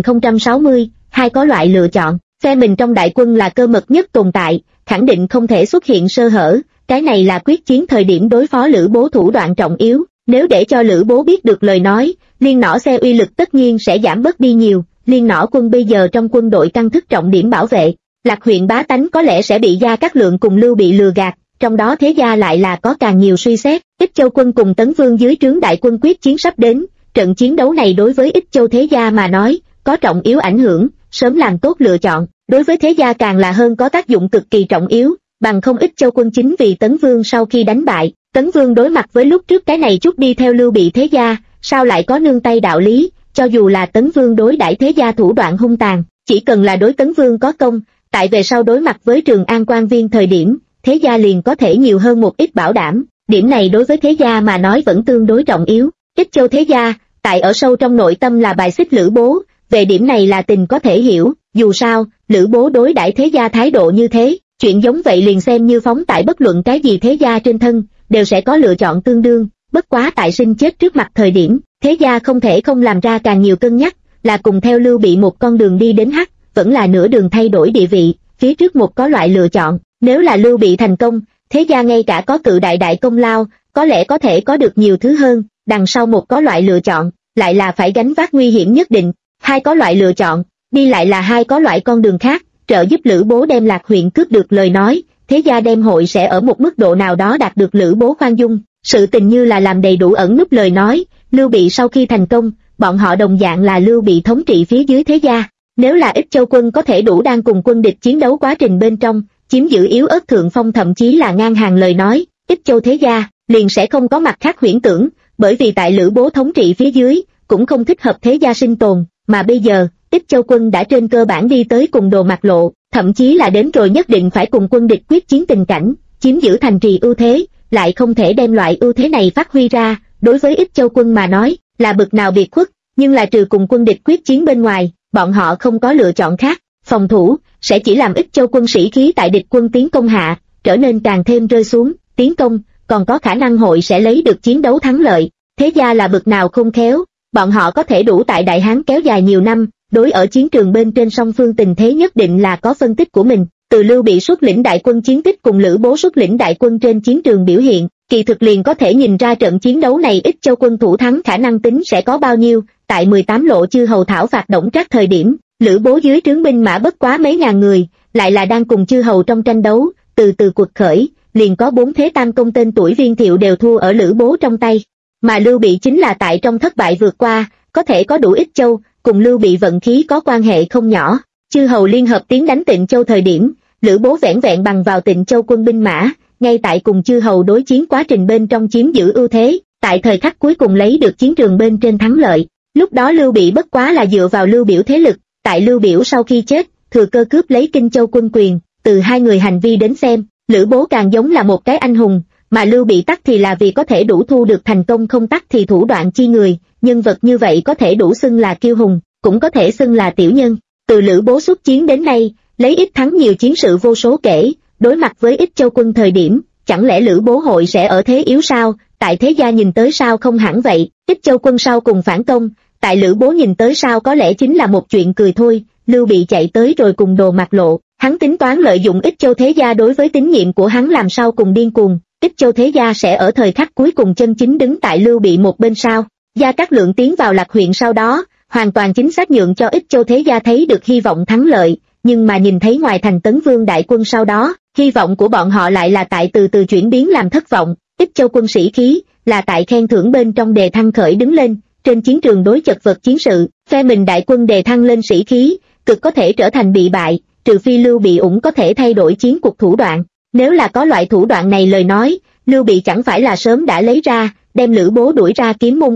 2060, hai có loại lựa chọn, phe mình trong đại quân là cơ mật nhất tồn tại, khẳng định không thể xuất hiện sơ hở, cái này là quyết chiến thời điểm đối phó Lữ Bố thủ đoạn trọng yếu, nếu để cho Lữ Bố biết được lời nói, liên nỏ xe uy lực tất nhiên sẽ giảm bớt đi nhiều, liên nỏ quân bây giờ trong quân đội căn thức trọng điểm bảo vệ, Lạc huyện bá tánh có lẽ sẽ bị Gia Cát Lượng cùng Lưu Bị lừa gạt, trong đó thế gia lại là có càng nhiều suy xét. Ích Châu quân cùng Tấn Vương dưới trướng đại quân quyết chiến sắp đến, trận chiến đấu này đối với Ích Châu thế gia mà nói, có trọng yếu ảnh hưởng, sớm làm tốt lựa chọn, đối với thế gia càng là hơn có tác dụng cực kỳ trọng yếu, bằng không Ích Châu quân chính vì Tấn Vương sau khi đánh bại, Tấn Vương đối mặt với lúc trước cái này chút đi theo Lưu Bị thế gia, sao lại có nương tay đạo lý, cho dù là Tấn Vương đối đãi thế gia thủ đoạn hung tàn, chỉ cần là đối Tấn Vương có công, tại về sau đối mặt với Trường An quan viên thời điểm, thế gia liền có thể nhiều hơn một ít bảo đảm, điểm này đối với thế gia mà nói vẫn tương đối trọng yếu. Ích Châu thế gia, tại ở sâu trong nội tâm là bài xích Lữ Bố, về điểm này là tình có thể hiểu, dù sao, Lữ Bố đối đãi thế gia thái độ như thế, chuyện giống vậy liền xem như phóng tại bất luận cái gì thế gia trên thân, đều sẽ có lựa chọn tương đương, bất quá tại sinh chết trước mặt thời điểm, thế gia không thể không làm ra càng nhiều cân nhắc, là cùng theo Lưu Bị một con đường đi đến hắc, vẫn là nửa đường thay đổi địa vị, phía trước một có loại lựa chọn, nếu là Lưu Bị thành công, thế gia ngay cả có cự đại công lao, có lẽ có thể có được nhiều thứ hơn, đằng sau một có loại lựa chọn, lại là phải gánh vác nguy hiểm nhất định, hai có loại lựa chọn, đi lại là hai có loại con đường khác, trợ giúp Lữ Bố đem Lạc huyện cướp được lời nói, thế gia đem hội sẽ ở một mức độ nào đó đạt được Lữ Bố khoan dung, sự tình như là làm đầy đủ ẩn núp lời nói, Lưu Bị sau khi thành công, bọn họ đồng dạng là Lưu Bị thống trị phía dưới thế gia, nếu là Ích Châu quân có thể đủ đang cùng quân địch chiến đấu quá trình bên trong, chiếm giữ yếu ớt thượng phong thậm chí là ngang hàng lời nói, Ích Châu thế gia liền sẽ không có mặt khác huyễn tưởng, bởi vì tại Lữ Bố thống trị phía dưới, cũng không thích hợp thế gia sinh tồn, mà bây giờ, Ích Châu quân đã trên cơ bản đi tới cùng đồ mặt lộ, thậm chí là đến rồi nhất định phải cùng quân địch quyết chiến tình cảnh, chiếm giữ thành trì ưu thế, lại không thể đem loại ưu thế này phát huy ra, đối với Ích Châu quân mà nói, là bực nào biệt khuất, nhưng là trừ cùng quân địch quyết chiến bên ngoài, bọn họ không có lựa chọn khác, phòng thủ, sẽ chỉ làm Ích Châu quân sĩ khí tại địch quân tiến công hạ, trở nên càng thêm rơi xuống, tiến công, còn có khả năng hội sẽ lấy được chiến đấu thắng lợi, thế gia là bực nào khôn khéo, bọn họ có thể đủ tại Đại Hán kéo dài nhiều năm, đối ở chiến trường bên trên song phương tình thế nhất định là có phân tích của mình, từ Lưu Bị xuất lĩnh đại quân chiến tích cùng Lữ Bố xuất lĩnh đại quân trên chiến trường biểu hiện, kỳ thực liền có thể nhìn ra trận chiến đấu này Ích Châu quân thủ thắng khả năng tính sẽ có bao nhiêu, tại 18 lộ chư hầu thảo phạt Đổng Trác thời điểm, Lữ Bố dưới trướng binh mã bất quá mấy ngàn người, lại là đang cùng chư hầu trong tranh đấu, từ từ cuộc khởi, liền có 4 thế tam công tên tuổi Viên Thiệu đều thua ở Lữ Bố trong tay, mà Lưu Bị chính là tại trong thất bại vượt qua, có thể có đủ Ích Châu, cùng Lưu Bị vận khí có quan hệ không nhỏ, chư hầu liên hợp tiến đánh Tịnh Châu thời điểm, Lữ Bố vẻn vẹn bằng vào Tịnh Châu quân binh mã, ngay tại cùng chư hầu đối chiến quá trình bên trong chiếm giữ ưu thế, tại thời khắc cuối cùng lấy được chiến trường bên trên thắng lợi. Lúc đó Lưu Bị bất quá là dựa vào Lưu Biểu thế lực, tại Lưu Biểu sau khi chết, thừa cơ cướp lấy Kinh Châu quân quyền, từ hai người hành vi đến xem, Lữ Bố càng giống là một cái anh hùng, mà Lưu Bị tắc thì là vì có thể đủ thu được thành công không tắc thì thủ đoạn chi người, nhân vật như vậy có thể đủ xưng là kiêu hùng, cũng có thể xưng là tiểu nhân. Từ Lữ Bố xuất chiến đến nay, lấy ít thắng nhiều chiến sự vô số kể, đối mặt với Ích Châu quân thời điểm, chẳng lẽ Lữ Bố hội sẽ ở thế yếu sao, tại thế gia nhìn tới sao không hẳn vậy, Ích Châu quân sau cùng phản công, tại Lữ Bố nhìn tới sao có lẽ chính là một chuyện cười thôi, Lưu Bị chạy tới rồi cùng đồ mặt lộ, hắn tính toán lợi dụng Ích Châu thế gia đối với tín nhiệm của hắn làm sao cùng điên cuồng, Ích Châu thế gia sẽ ở thời khắc cuối cùng chân chính đứng tại Lưu Bị một bên sao. Gia Cát Lượng tiến vào Lạc huyện sau đó, hoàn toàn chính xác nhượng cho Ích Châu thế gia thấy được hy vọng thắng lợi, nhưng mà nhìn thấy ngoài thành Tấn Vương đại quân sau đó, hy vọng của bọn họ lại là tại từ từ chuyển biến làm thất vọng, Ích Châu quân sĩ khí, là tại khen thưởng bên trong đề thăng khởi đứng lên, trên chiến trường đối chật vật chiến sự, phe mình đại quân đề thăng lên sĩ khí, cực có thể trở thành bị bại, trừ phi Lưu Bị ủng có thể thay đổi chiến cuộc thủ đoạn, nếu là có loại thủ đoạn này lời nói, Lưu Bị chẳng phải là sớm đã lấy ra, đem Lữ Bố đuổi ra Kiếm Môn Quan,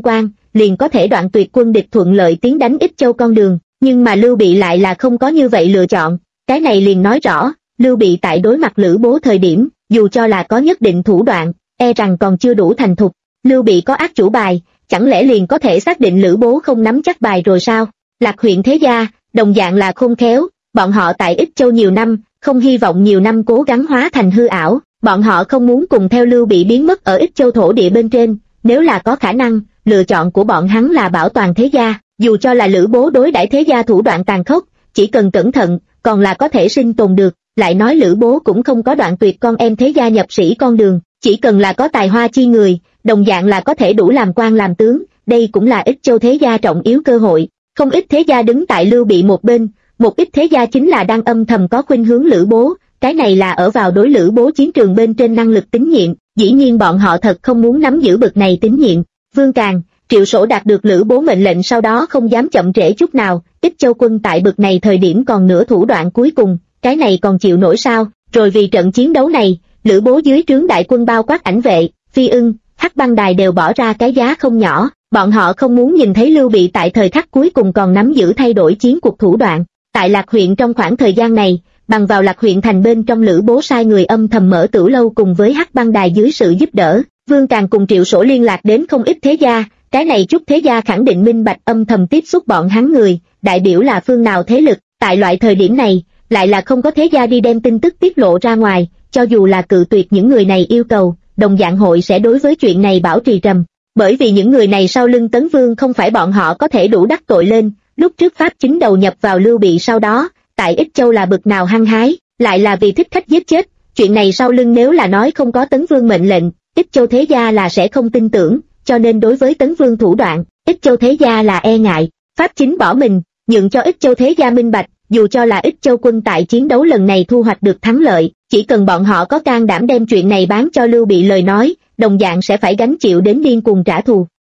liền có thể đoạn tuyệt quân địch thuận lợi tiến đánh Ích Châu con đường, nhưng mà Lưu Bị lại là không có như vậy lựa chọn, cái này liền nói rõ, Lưu Bị tại đối mặt Lữ Bố thời điểm, dù cho là có nhất định thủ đoạn, e rằng còn chưa đủ thành thục. Lưu Bị có ác chủ bài, chẳng lẽ liền có thể xác định Lữ Bố không nắm chắc bài rồi sao? Lạc huyện thế gia, đồng dạng là khôn khéo, bọn họ tại Ích Châu nhiều năm, không hy vọng nhiều năm cố gắng hóa thành hư ảo, bọn họ không muốn cùng theo Lưu Bị biến mất ở Ích Châu thổ địa bên trên, nếu là có khả năng, lựa chọn của bọn hắn là bảo toàn thế gia, dù cho là Lữ Bố đối đãi thế gia thủ đoạn tàn khốc, chỉ cần cẩn thận, còn là có thể sinh tồn được, lại nói Lữ Bố cũng không có đoạn tuyệt con em thế gia nhập sĩ con đường, chỉ cần là có tài hoa chi người, đồng dạng là có thể đủ làm quan làm tướng, đây cũng là Ích Châu thế gia trọng yếu cơ hội. Không ít thế gia đứng tại Lưu Bị một bên, một ít thế gia chính là đang âm thầm có khuynh hướng Lữ Bố, cái này là ở vào đối Lữ Bố chiến trường bên trên năng lực tín nhiệm, dĩ nhiên bọn họ thật không muốn nắm giữ bực này tín nhiệm. Vương Càn, Triệu Sổ đạt được Lữ Bố mệnh lệnh sau đó không dám chậm trễ chút nào, Ích Châu quân tại bực này thời điểm còn nửa thủ đoạn cuối cùng, cái này còn chịu nổi sao? Rồi vì trận chiến đấu này, Lữ Bố dưới trướng đại quân bao quát Ảnh Vệ, Phi Ưng, Hắc Băng Đài đều bỏ ra cái giá không nhỏ, bọn họ không muốn nhìn thấy Lưu Bị tại thời khắc cuối cùng còn nắm giữ thay đổi chiến cuộc thủ đoạn. Tại Lạc huyện trong khoảng thời gian này, bằng vào Lạc huyện thành bên trong Lữ Bố sai người âm thầm mở tửu lâu cùng với Hắc Băng Đài dưới sự giúp đỡ, Vương Càn cùng Triệu Sổ liên lạc đến không ít thế gia, cái này chút thế gia khẳng định minh bạch âm thầm tiếp xúc bọn hắn người, đại biểu là phương nào thế lực, tại loại thời điểm này, lại là không có thế gia đi đem tin tức tiết lộ ra ngoài, cho dù là cự tuyệt những người này yêu cầu, đồng dạng hội sẽ đối với chuyện này bảo trì trầm. Bởi vì những người này sau lưng Tấn Vương không phải bọn họ có thể đủ đắc tội lên, lúc trước Pháp chính đầu nhập vào Lưu Bị sau đó, tại Ích Châu là bực nào hăng hái, lại là vì thích khách giết chết, chuyện này sau lưng nếu là nói không có Tấn Vương mệnh lệnh, Ích Châu thế gia là sẽ không tin tưởng, cho nên đối với Tấn Vương thủ đoạn, Ích Châu thế gia là e ngại, Pháp chính bỏ mình, nhượng cho Ích Châu thế gia minh bạch, dù cho là Ích Châu quân tại chiến đấu lần này thu hoạch được thắng lợi, chỉ cần bọn họ có can đảm đem chuyện này bán cho Lưu Bị lời nói, đồng dạng sẽ phải gánh chịu đến điên cuồng trả thù.